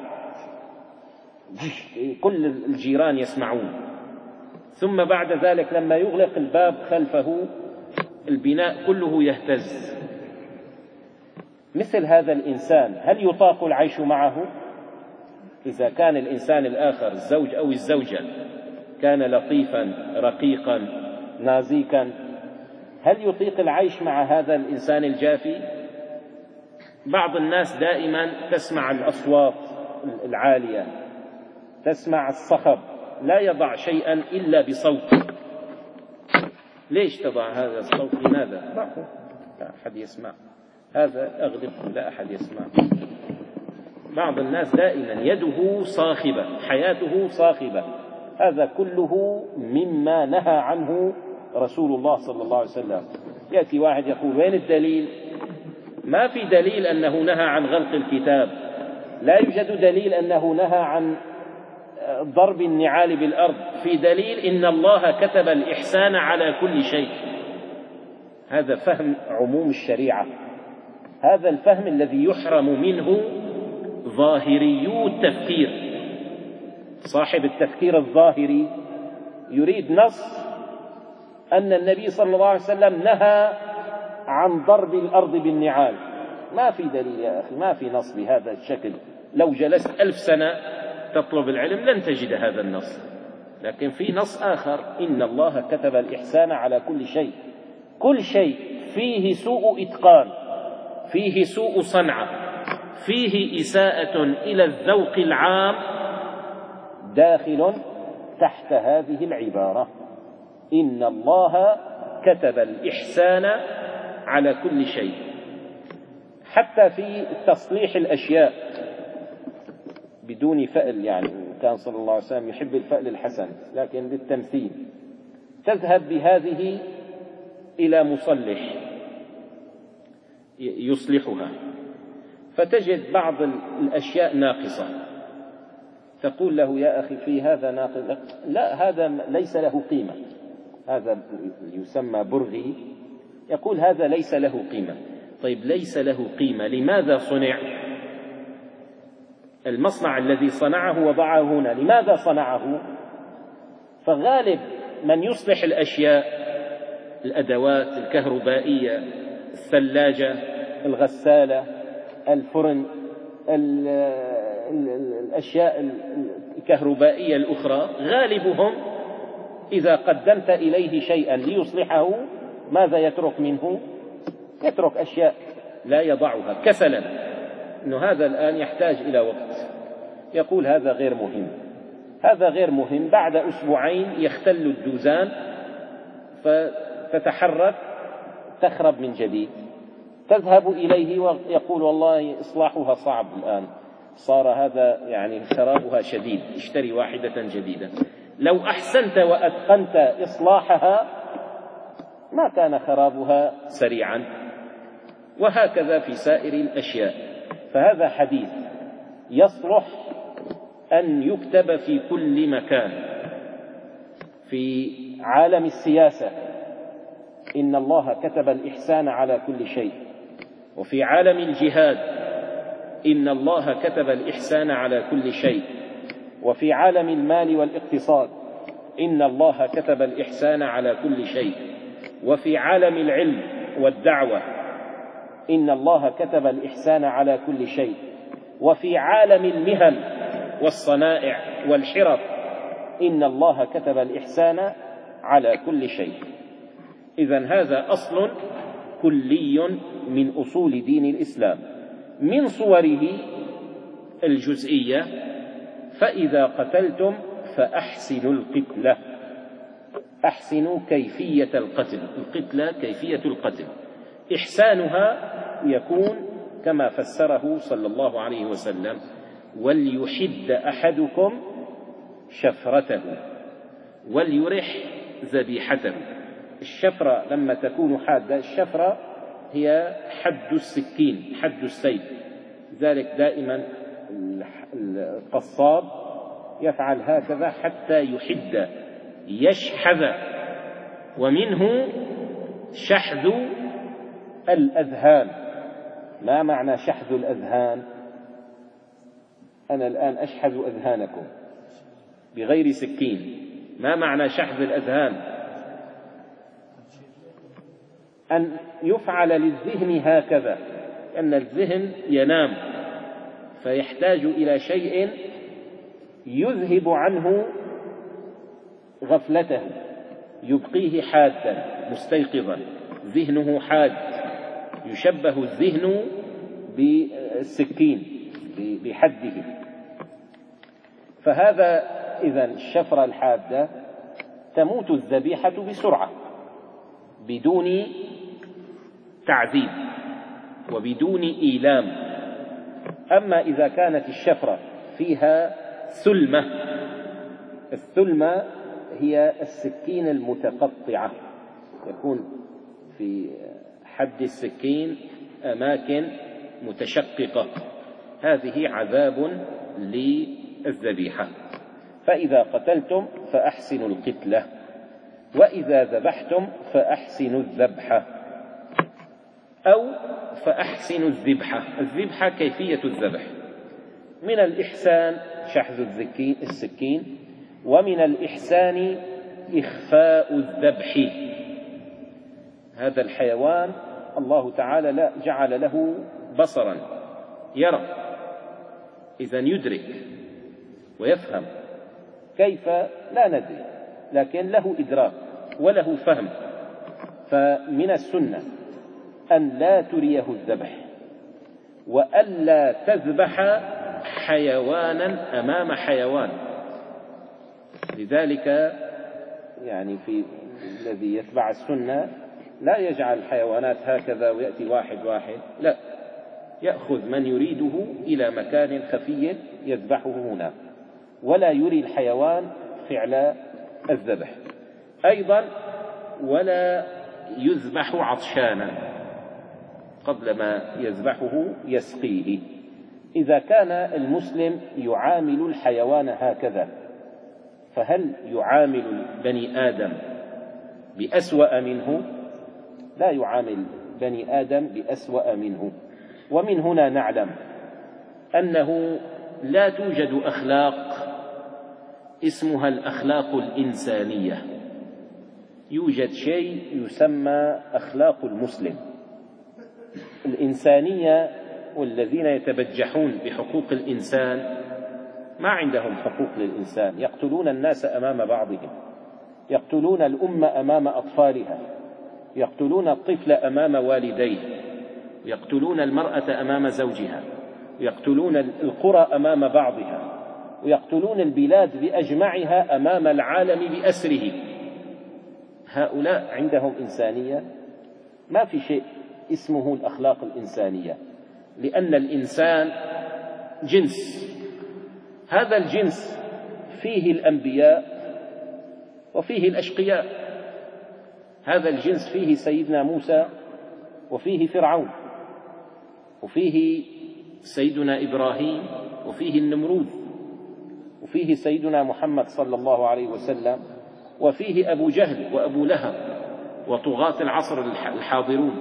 كل الجيران يسمعون، ثم بعد ذلك لما يغلق الباب خلفه البناء كله يهتز. مثل هذا الإنسان هل يطاق العيش معه؟ إذا كان الإنسان الآخر الزوج أو الزوجة كان لطيفا رقيقا نازيكا، هل يطيق العيش مع هذا الإنسان الجافي؟ بعض الناس دائما تسمع الأصوات العالية، تسمع الصخب، لا يضع شيئا إلا بصوت. ليش تضع هذا الصوت؟ لماذا؟ لا أحد يسمع، هذا أغلقه لا أحد يسمع. بعض الناس دائما يده صاخبة، حياته صاخبة. هذا كله مما نهى عنه رسول الله صلى الله عليه وسلم. يأتي واحد يقول وين الدليل؟ ما في دليل أنه نهى عن غلق الكتاب، لا يوجد دليل أنه نهى عن ضرب النعال بالأرض. في دليل إن الله كتب الإحسان على كل شيء. هذا فهم عموم الشريعة، هذا الفهم الذي يحرم منه ظاهريو التفكير. صاحب التفكير الظاهري يريد نص أن النبي صلى الله عليه وسلم نهى عن ضرب الأرض بالنعال. ما في دليل يا أخي، ما في نص بهذا الشكل. لو جلست ألف سنة تطلب العلم لن تجد هذا النص، لكن في نص آخر إن الله كتب الإحسان على كل شيء. كل شيء فيه سوء إتقان، فيه سوء صنعة، فيه إساءة إلى الذوق العام داخل تحت هذه العبارة. إن الله كتب الإحسان على كل شيء. حتى في تصليح الأشياء بدون فأل، يعني كان صلى الله عليه وسلم يحب الفأل الحسن لكن للتمثيل، تذهب بهذه إلى مصلح يصلحها فتجد بعض الأشياء ناقصة، تقول له يا أخي في هذا ناقص، لا هذا ليس له قيمة، هذا يسمى برغي، يقول هذا ليس له قيمة. طيب ليس له قيمة، لماذا صنع؟ المصنع الذي صنعه وضعه هنا لماذا صنعه؟ فغالب من يصلح الأشياء، الأدوات الكهربائية، الثلاجة، الغسالة، الفرن، الأشياء الكهربائية الأخرى، غالبهم إذا قدمت إليه شيئا ليصلحه ماذا يترك منه؟ يترك أشياء لا يضعها كسلا، إنه هذا الآن يحتاج إلى وقت، يقول هذا غير مهم، هذا غير مهم، بعد أسبوعين يختل الدوزان فتتحرك تخرب من جديد، تذهب إليه ويقول والله إصلاحها صعب الآن، صار هذا يعني خرابها شديد، اشتري واحدة جديدة. لو أحسنت وأتقنت إصلاحها ما كان خرابها سريعا. وهكذا في سائر الأشياء. فهذا حديث يصلح أن يكتب في كل مكان. في عالم السياسة إن الله كتب الإحسان على كل شيء، وفي عالم الجهاد إن الله كتب الإحسان على كل شيء، وفي عالم المال والاقتصاد إن الله كتب الإحسان على كل شيء، وفي عالم العلم والدعوة إن الله كتب الإحسان على كل شيء، وفي عالم المهن والصنائع والحرف إن الله كتب الإحسان على كل شيء. إذن هذا أصل كلي من أصول دين الإسلام. من صوره الجزئية: فإذا قتلتم فأحسنوا القتلة. أحسنوا كيفية القتل، القتلة كيفية القتل. إحسانها يكون كما فسره صلى الله عليه وسلم: وليحد أحدكم شفرته وليرح ذبيحته. الشفرة لما تكون حادة، الشفرة هي حد السكين، حد السيف، ذلك دائما القصاب يفعل هكذا حتى يحد، يشحذ. ومنه شحذ الأذهان. ما معنى شحذ الأذهان؟ أنا الآن أشحذ أذهانكم بغير سكين. ما معنى شحذ الأذهان؟ أن يفعل للذهن هكذا، أن الذهن ينام فيحتاج إلى شيء يذهب عنه غفلته، يبقيه حادا مستيقظا، ذهنه حاد، يشبه الذهن بالسكين بحده. فهذا إذن الشفرة الحادة تموت الذبيحة بسرعة بدون تعذيب وبدون إيلام. أما إذا كانت الشفرة فيها ثلمة، الثلمة هي السكين المتقطعة، يكون في حد السكين أماكن متشققة، هذه عذاب للذبيحة. فإذا قتلتم فأحسنوا القتلة، وإذا ذبحتم فأحسنوا الذبحة، أو فأحسنوا الذبحة. الذبحة كيفية الذبح. من الإحسان شحذ السكين، ومن الإحسان إخفاء الذبح. هذا الحيوان الله تعالى لا جعل له بصرا يرى، إذن يدرك ويفهم، كيف لا ندري، لكن له إدراك وله فهم. فمن السنة أن لا تريه الذبح، وألا تذبح حيوانا أمام حيوان. لذلك يعني في الذي يتبع السنة لا يجعل الحيوانات هكذا ويأتي واحد واحد، لا، يأخذ من يريده إلى مكان خفي يذبحه هنا، ولا يري الحيوان فعل الذبح. أيضا ولا يذبح عطشانا، قبل ما يذبحه يسقيه. إذا كان المسلم يعامل الحيوان هكذا، فهل يعامل بني آدم بأسوأ منه؟ لا يعامل بني آدم بأسوأ منه. ومن هنا نعلم أنه لا توجد أخلاق اسمها الأخلاق الإنسانية، يوجد شيء يسمى أخلاق المسلم. الإنسانية والذين يتبجحون بحقوق الإنسان ما عندهم حقوق للإنسان، يقتلون الناس أمام بعضهم، يقتلون الأمة أمام أطفالها، يقتلون الطفل أمام والديه، يقتلون المرأة أمام زوجها، يقتلون القرى أمام بعضها، ويقتلون البلاد بأجمعها أمام العالم بأسره. هؤلاء عندهم إنسانية؟ ما في شيء اسمه الأخلاق الإنسانية، لأن الإنسان جنس، هذا الجنس فيه الأنبياء وفيه الأشقياء، هذا الجنس فيه سيدنا موسى وفيه فرعون، وفيه سيدنا إبراهيم وفيه النمرود، وفيه سيدنا محمد صلى الله عليه وسلم، وفيه أبو جهل وأبو لهب وطغاة العصر الحاضرون.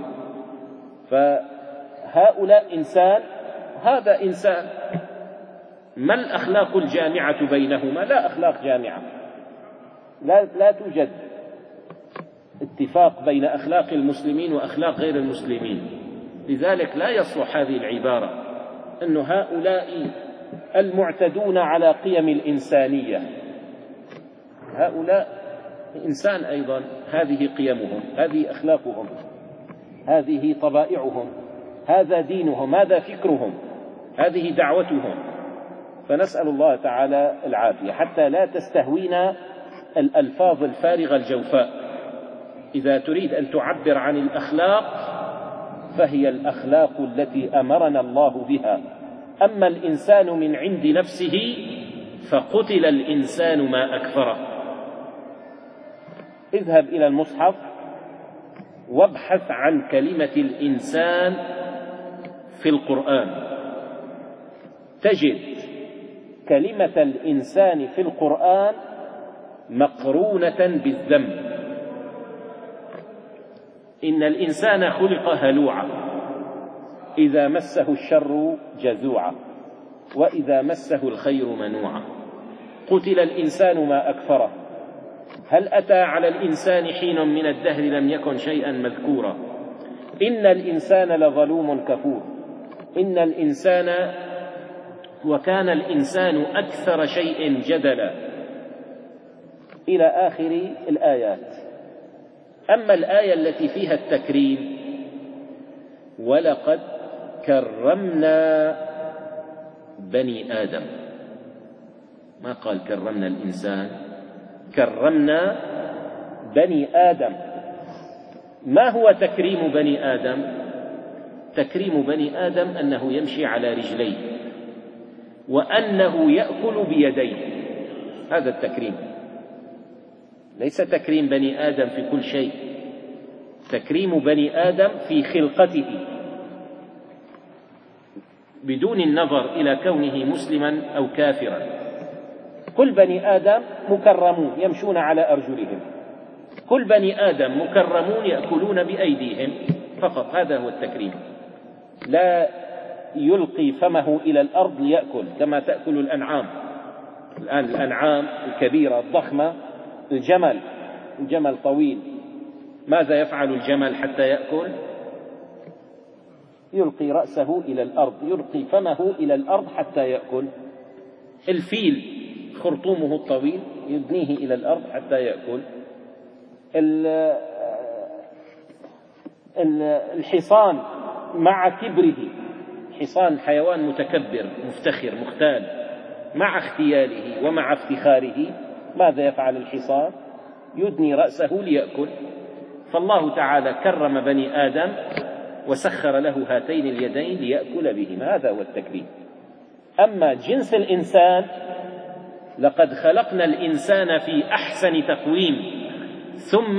فهؤلاء إنسان، هذا إنسان. ما الأخلاق الجامعة بينهما؟ لا أخلاق جامعة، لا, لا توجد اتفاق بين أخلاق المسلمين وأخلاق غير المسلمين. لذلك لا يصلح هذه العبارة أن هؤلاء المعتدون على قيم الإنسانية، هؤلاء إنسان أيضا، هذه قيمهم، هذه أخلاقهم، هذه طبائعهم، هذا دينهم، هذا فكرهم، هذه دعوتهم. فنسأل الله تعالى العافية حتى لا تستهوينا الألفاظ الفارغة الجوفاء. إذا تريد أن تعبر عن الأخلاق فهي الأخلاق التي أمرنا الله بها. أما الإنسان من عند نفسه فقتل الإنسان ما أكفره. اذهب إلى المصحف وابحث عن كلمة الإنسان في القرآن، تجد كلمة الإنسان في القرآن مقرونة بالذم. إن الإنسان خلق هلوعا إذا مسه الشر جزوعا وإذا مسه الخير منوعا. قتل الإنسان ما أكفره. هل أتى على الإنسان حين من الدهر لم يكن شيئا مذكورا. إن الإنسان لظلوم كفور. إن الإنسان وكان الإنسان أكثر شيء جدلا، إلى آخر الآيات. أما الآية التي فيها التكريم: ولقد كرمنا بني آدم، ما قال كرمنا الإنسان، كرمنا بني آدم. ما هو تكريم بني آدم؟ تكريم بني آدم أنه يمشي على رجليه وأنه يأكل بيديه، هذا التكريم. ليس تكريم بني آدم في كل شيء، تكريم بني آدم في خلقته بدون النظر إلى كونه مسلما أو كافرا. كل بني آدم مكرمون يمشون على أرجلهم، كل بني آدم مكرمون يأكلون بأيديهم فقط، هذا هو التكريم. لا يلقي فمه إلى الأرض ليأكل كما تأكل الأنعام. الآن الأنعام الكبيرة الضخمة، الجمل، الجمل طويل، ماذا يفعل الجمل حتى يأكل؟ يلقي رأسه إلى الأرض، يلقي فمه إلى الأرض حتى يأكل. الفيل خرطومه الطويل يدنيه إلى الأرض حتى يأكل. الحصان مع كبره، حصان حيوان متكبر مفتخر مختال، مع اختياله ومع افتخاره ماذا يفعل الحصان؟ يدني رأسه ليأكل. فالله تعالى كرم بني آدم وسخر له هاتين اليدين ليأكل بهما، هذا هو التكريم. أما جنس الإنسان: لقد خلقنا الإنسان في أحسن تقويم ثم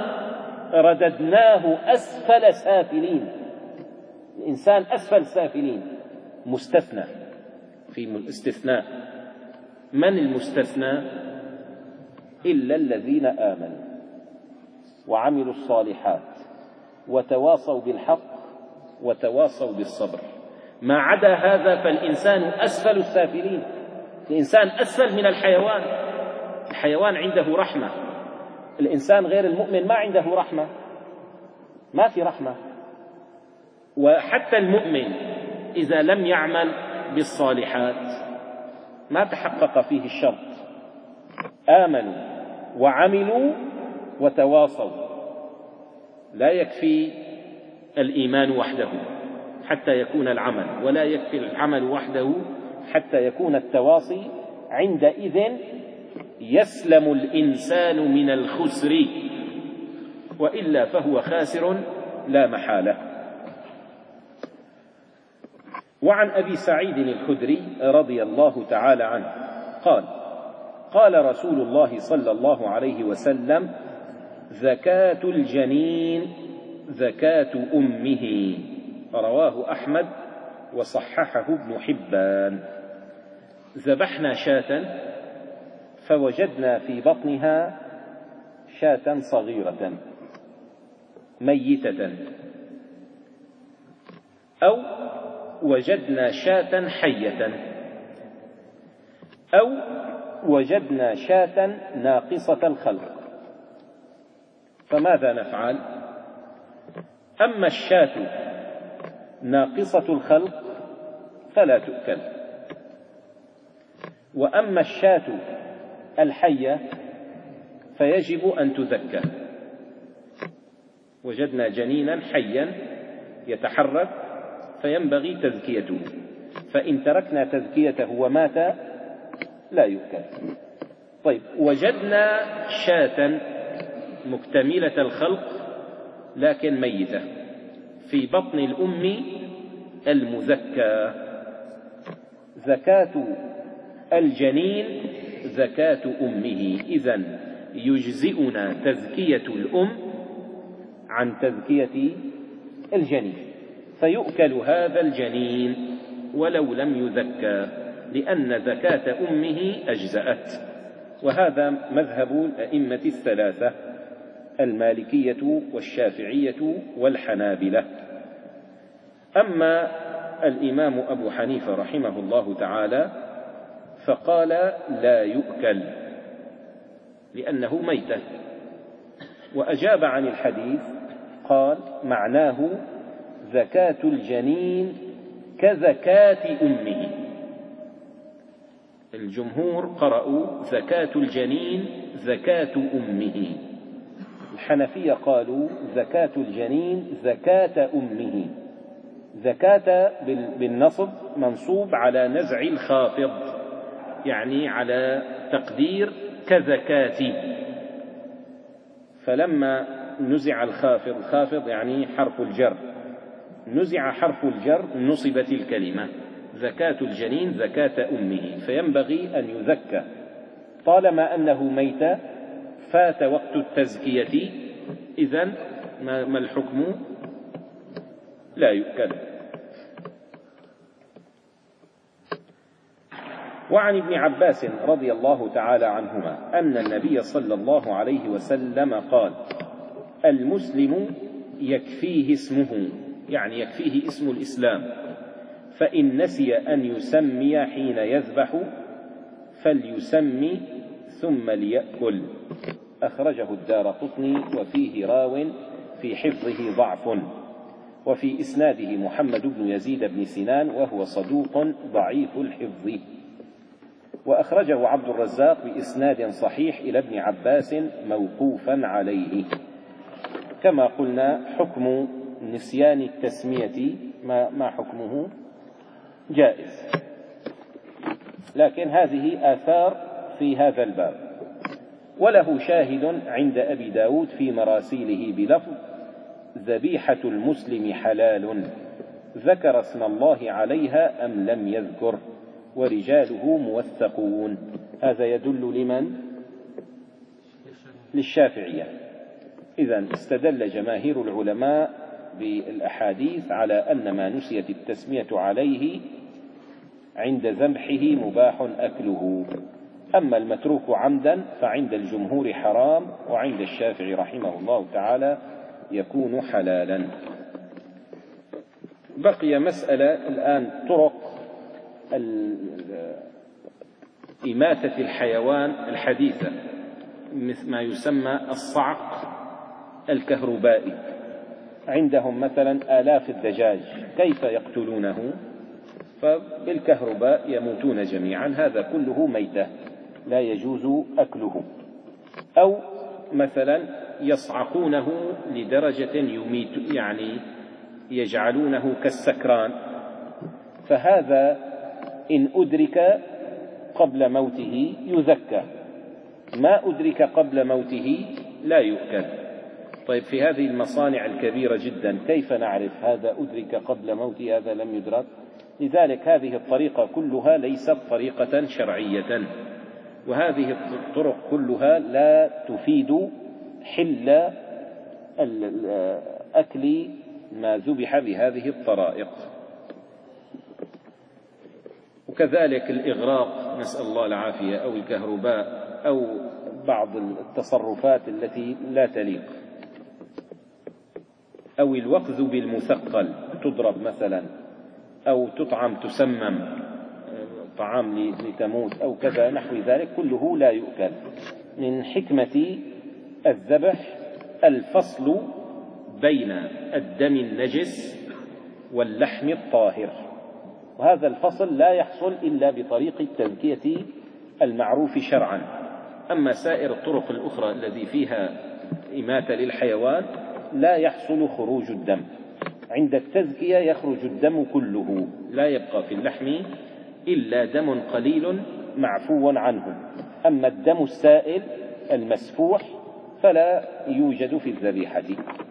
رددناه أسفل سافلين. الإنسان أسفل سافلين، مستثنى في الاستثناء. من المستثنى؟ إلا الذين آمنوا وعملوا الصالحات وتواصوا بالحق وتواصوا بالصبر. ما عدا هذا فالإنسان أسفل السافلين. الإنسان أسفل من الحيوان. الحيوان عنده رحمة، الإنسان غير المؤمن ما عنده رحمة، ما في رحمة. وحتى المؤمن إذا لم يعمل بالصالحات ما تحقق فيه الشرط. آمنوا وعملوا وتواصوا. لا يكفي الإيمان وحده حتى يكون العمل، ولا يكفي العمل وحده حتى يكون التواصي. عندئذ يسلم الإنسان من الخسر، وإلا فهو خاسر لا محالة. وعن أبي سعيد الخدري رضي الله تعالى عنه قال: قال رسول الله صلى الله عليه وسلم: زكاة الجنين زكاة أمه. رواه أحمد وصححه ابن حبان. ذبحنا شاة فوجدنا في بطنها شاة صغيرة ميتة، أو وجدنا شاة حية، أو وجدنا شاة ناقصة الخلق، فماذا نفعل؟ أما الشاة ناقصة الخلق فلا تؤكل، وأما الشاة الحية فيجب أن تزكى. وجدنا جنينا حيا يتحرك فينبغي تزكيته، فإن تركنا تزكيته ومات لا يؤكل. طيب، وجدنا شاة مكتملة الخلق لكن ميتة في بطن الأم المزكى. زكاة الجنين زكاة أمه. إذن يجزئنا تزكية الأم عن تزكية الجنين، فيؤكل هذا الجنين ولو لم يزكى، لأن زكاة أمه أجزأت. وهذا مذهب الأئمة الثلاثة: المالكية والشافعية والحنابلة. أما الإمام أبو حنيفة رحمه الله تعالى فقال: لا يؤكل لأنه ميتة. وأجاب عن الحديث قال: معناه زكاة الجنين كزكاة أمه. الجمهور قرأوا زكاة الجنين زكاة أمه. الحنفية قالوا زكاة الجنين زكاة أمه. زكاة بالنصب منصوب على نزع الخافض، يعني على تقدير كزكاة. فلما نزع الخافض، الخافض يعني حرف الجر، نزع حرف الجر نصبت الكلمة. زكاة الجنين زكاة أمه، فينبغي أن يزكى. طالما أنه ميت فات وقت التزكية، إذن ما الحكم؟ لا يؤكل. وعن ابن عباس رضي الله تعالى عنهما أن النبي صلى الله عليه وسلم قال: المسلم يكفيه اسمه، يعني يكفيه اسم الإسلام، فإن نسي أن يسمي حين يذبح فليسمي ثم ليأكل. أخرجه الدارقطني، وفيه راو في حفظه ضعف، وفي إسناده محمد بن يزيد بن سنان وهو صدوق ضعيف الحفظ. وأخرجه عبد الرزاق بإسناد صحيح إلى ابن عباس موقوفا عليه. كما قلنا حكم نسيان التسمية ما, ما حكمه؟ جائز، لكن هذه آثار في هذا الباب. وله شاهد عند أبي داود في مراسيله بلفظ: ذبيحة المسلم حلال، ذكر اسم الله عليها أم لم يذكر، ورجاله موثقون. هذا يدل لمن؟ للشافعية. إذن استدل جماهير العلماء بالأحاديث على أن ما نسيت التسمية عليه عند ذبحه مباح أكله. أما المتروك عمدا فعند الجمهور حرام، وعند الشافعي رحمه الله تعالى يكون حلالا. بقي مسألة الآن، طرق إماتة الحيوان الحديثة، مثل ما يسمى الصعق الكهربائي. عندهم مثلا آلاف الدجاج، كيف يقتلونه؟ فبالكهرباء يموتون جميعا، هذا كله ميتة لا يجوز أكله. أو مثلا يصعقونه لدرجة يميت، يعني يجعلونه كالسكران، فهذا إن أدرك قبل موته يذكى، ما أدرك قبل موته لا يؤكل. طيب في هذه المصانع الكبيرة جدا كيف نعرف هذا أدرك قبل موته هذا لم يدرك؟ لذلك هذه الطريقة كلها ليست طريقة شرعية، وهذه الطرق كلها لا تفيد حل أكل ما ذبح بهذه الطرائق. وكذلك الإغراق، نسأل الله العافية، أو الكهرباء، أو بعض التصرفات التي لا تليق، أو الوقذ بالمثقل، تضرب مثلا، أو تطعم تسمم طعام لتموت أو كذا نحو ذلك، كله لا يؤكل. من حكمة الذبح الفصل بين الدم النجس واللحم الطاهر، وهذا الفصل لا يحصل إلا بطريق التزكية المعروف شرعا. أما سائر الطرق الأخرى التي فيها إماتة للحيوان لا يحصل خروج الدم، عند التزكية يخرج الدم كله، لا يبقى في اللحم إلا دم قليل معفو عنه. أما الدم السائل المسفوح فلا يوجد في الذبيحة.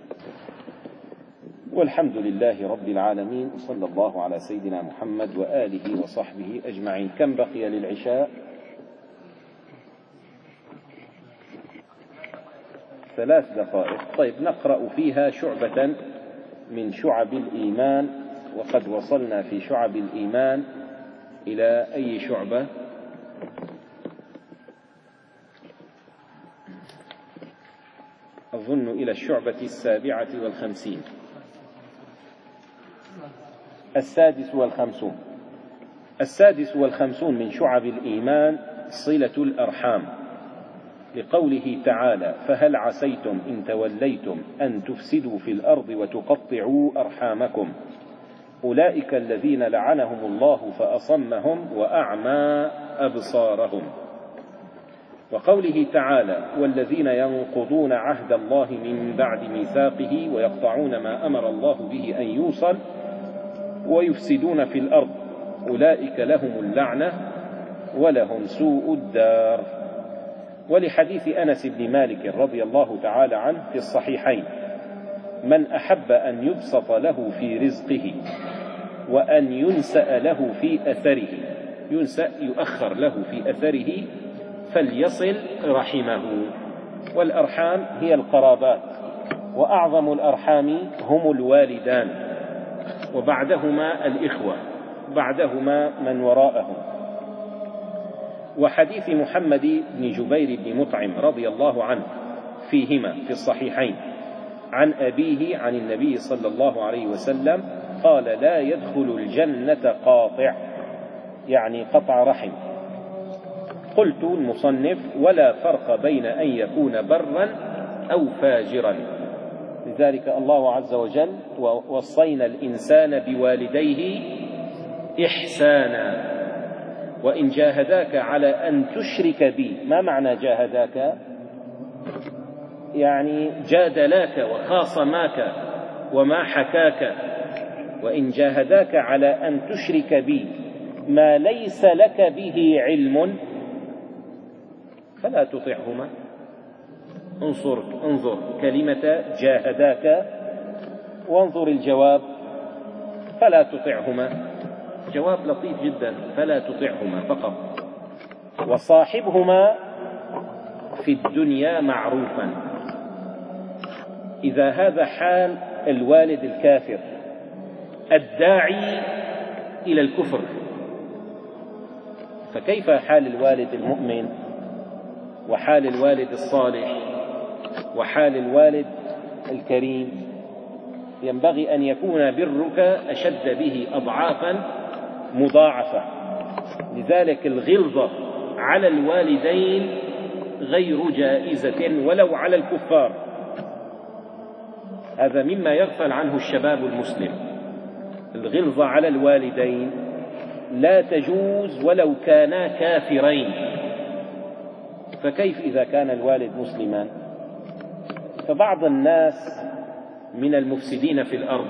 والحمد لله رب العالمين، صلى الله على سيدنا محمد وآله وصحبه أجمعين. كم بقي للعشاء؟ ثلاث دقائق. طيب نقرأ فيها شعبة من شعب الإيمان، وقد وصلنا في شعب الإيمان إلى أي شعبة؟ أظن إلى الشعبة السابعة والخمسين، السادس والخمسون. السادس والخمسون من شعب الإيمان صلة الأرحام، لقوله تعالى: فهل عسيتم إن توليتم أن تفسدوا في الأرض وتقطعوا أرحامكم أولئك الذين لعنهم الله فأصمهم وأعمى أبصارهم. وقوله تعالى: والذين ينقضون عهد الله من بعد ميثاقه ويقطعون ما أمر الله به أن يوصل ويفسدون في الأرض أولئك لهم اللعنة ولهم سوء الدار. ولحديث أنس بن مالك رضي الله تعالى عنه في الصحيحين: من أحب أن يبسط له في رزقه وأن ينسأ له في أثره، ينسأ يؤخر له في أثره، فليصل رحمه. والأرحام هي القرابات، وأعظم الأرحام هم الوالدان، وبعدهما الإخوة، بعدهما من وراءهم. وحديث محمد بن جبير بن مطعم رضي الله عنه فيهما في الصحيحين عن أبيه عن النبي صلى الله عليه وسلم قال: لا يدخل الجنة قاطع، يعني قطع رحم. قلت المصنف: ولا فرق بين أن يكون برا أو فاجرا. لذلك الله عز وجل: ووصينا الإنسان بوالديه إحسانا وإن جاهداك على أن تشرك بي. ما معنى جاهداك؟ يعني جادلاك وخاصماك وما حكاك. وإن جاهداك على أن تشرك بي ما ليس لك به علم فلا تطعهما. انظر انظر كلمة جاهداك، وانظر الجواب: فلا تطعهما. جواب لطيف جدا: فلا تطعهما فقط. وصاحبهما في الدنيا معروفا. إذا هذا حال الوالد الكافر الداعي إلى الكفر، فكيف حال الوالد المؤمن وحال الوالد الصالح وحال الوالد الكريم؟ ينبغي أن يكون برك أشد به أضعافا مضاعفة. لذلك الغلظة على الوالدين غير جائزة ولو على الكفار. هذا مما يغفل عنه الشباب المسلم. الغلظة على الوالدين لا تجوز ولو كانا كافرين، فكيف إذا كان الوالد مسلما؟ فبعض الناس من المفسدين في الأرض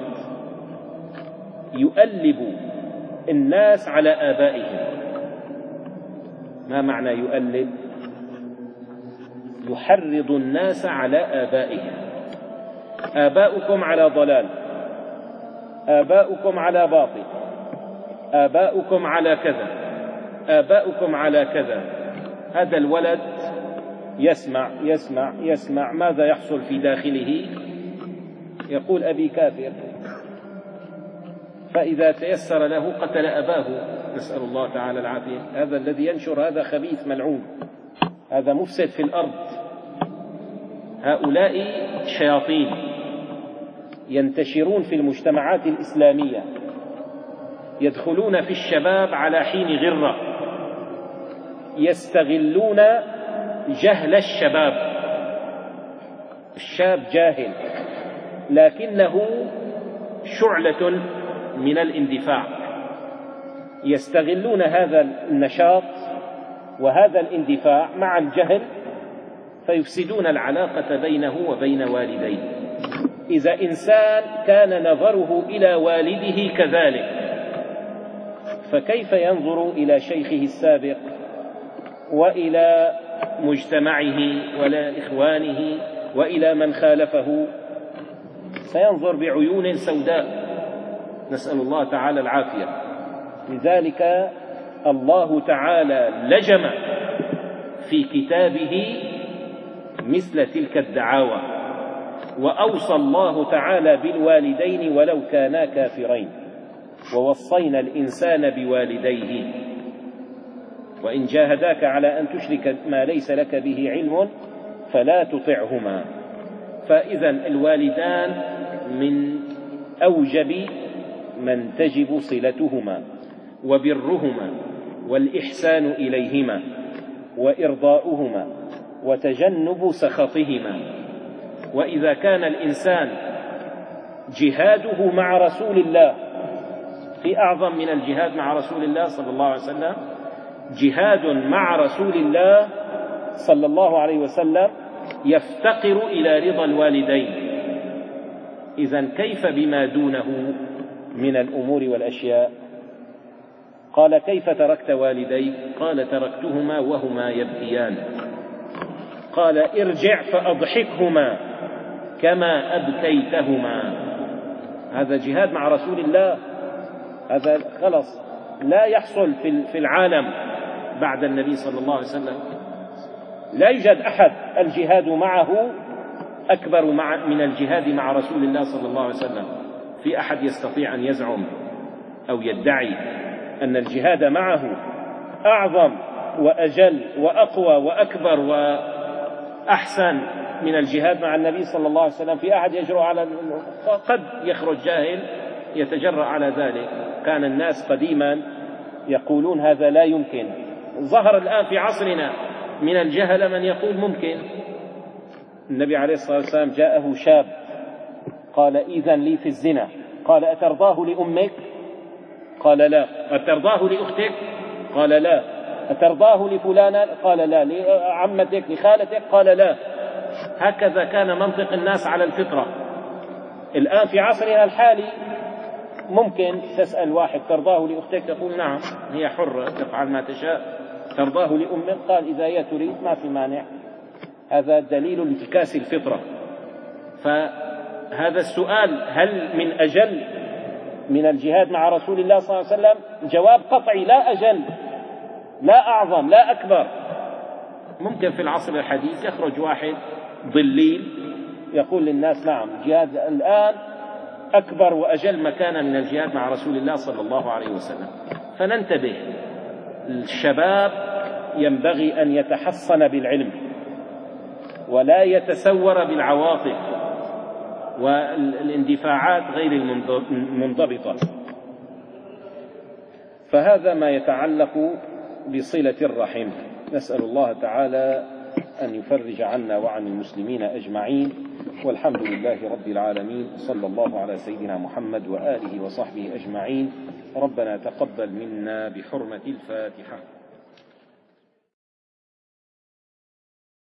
يؤلب الناس على آبائهم. ما معنى يؤلب؟ يحرض الناس على آبائهم. آباؤكم على ضلال، آباؤكم على باطل، آباؤكم على كذا، آباؤكم على كذا. هذا الولد يسمع يسمع يسمع، ماذا يحصل في داخله؟ يقول أبي كافر، فإذا تيسر له قتل أباه، نسأل الله تعالى العافية. هذا الذي ينشر هذا خبيث ملعون، هذا مفسد في الأرض. هؤلاء شياطين ينتشرون في المجتمعات الإسلامية، يدخلون في الشباب على حين غرة، يستغلون جهل الشباب. الشاب جاهل لكنه شعلة من الاندفاع، يستغلون هذا النشاط وهذا الاندفاع مع الجهل فيفسدون العلاقة بينه وبين والديه. إذا إنسان كان نظره إلى والده كذلك، فكيف ينظر إلى شيخه السابق وإلى مجتمعه وإلى إخوانه وإلى من خالفه؟ سينظر بعيون سوداء، نسأل الله تعالى العافية. لذلك الله تعالى لجم في كتابه مثل تلك الدعاوى، وأوصى الله تعالى بالوالدين ولو كانا كافرين، ووصينا الإنسان بوالديه وإن جاهداك على أن تشرك ما ليس لك به علم فلا تطعهما. فإذا الوالدان من أوجب من تجب صلتهما وبرهما والإحسان إليهما وإرضاؤهما وتجنب سخطهما. وإذا كان الإنسان جهاده مع رسول الله، في أعظم من الجهاد مع رسول الله صلى الله عليه وسلم جهاد مع رسول الله صلى الله عليه وسلم يفتقر إلى رضا الوالدين، إذن كيف بما دونه من الأمور والأشياء؟ قال كيف تركت والديك؟ قال تركتهما وهما يبكيان. قال ارجع فأضحكهما كما أبكيتهما. هذا جهاد مع رسول الله، هذا خلص لا يحصل في العالم بعد النبي صلى الله عليه وسلم. لا يوجد أحد الجهاد معه أكبر من الجهاد مع رسول الله صلى الله عليه وسلم. في أحد يستطيع أن يزعم أو يدعي أن الجهاد معه أعظم وأجل وأقوى وأكبر وأحسن من الجهاد مع النبي صلى الله عليه وسلم؟ في أحد يجرؤ على؟ قد يخرج جاهل يتجرأ على ذلك. كان الناس قديما يقولون هذا لا يمكن. ظهر الآن في عصرنا من الجهل من يقول ممكن. النبي عليه الصلاة والسلام جاءه شاب قال إذن لي في الزنا، قال أترضاه لأمك؟ قال لا. أترضاه لأختك؟ قال لا. أترضاه لفلانا؟ قال لا. لعمتك لخالتك؟ قال لا. هكذا كان منطق الناس على الفطرة. الآن في عصرنا الحالي ممكن تسأل واحد ترضاه لأختك؟ يقول نعم هي حرة تفعل ما تشاء. ترضاه لأمك؟ قال إذا هي تريد ما في مانع. هذا دليل انتكاس الفطرة. فهذا السؤال هل من أجل من الجهاد مع رسول الله صلى الله عليه وسلم؟ جواب قطعي لا أجل لا أعظم لا أكبر. ممكن في العصر الحديث يخرج واحد ضليل يقول للناس نعم جهاد الآن أكبر وأجل مكانا من الجهاد مع رسول الله صلى الله عليه وسلم. فننتبه، الشباب ينبغي أن يتحصن بالعلم ولا يتسور بالعواطف والاندفاعات غير المنضبطة. فهذا ما يتعلق بصلة الرحم. نسأل الله تعالى أن يفرج عنا وعن المسلمين أجمعين، والحمد لله رب العالمين. صلى الله على سيدنا محمد وآله وصحبه أجمعين. ربنا تقبل منا بحرمة الفاتحة.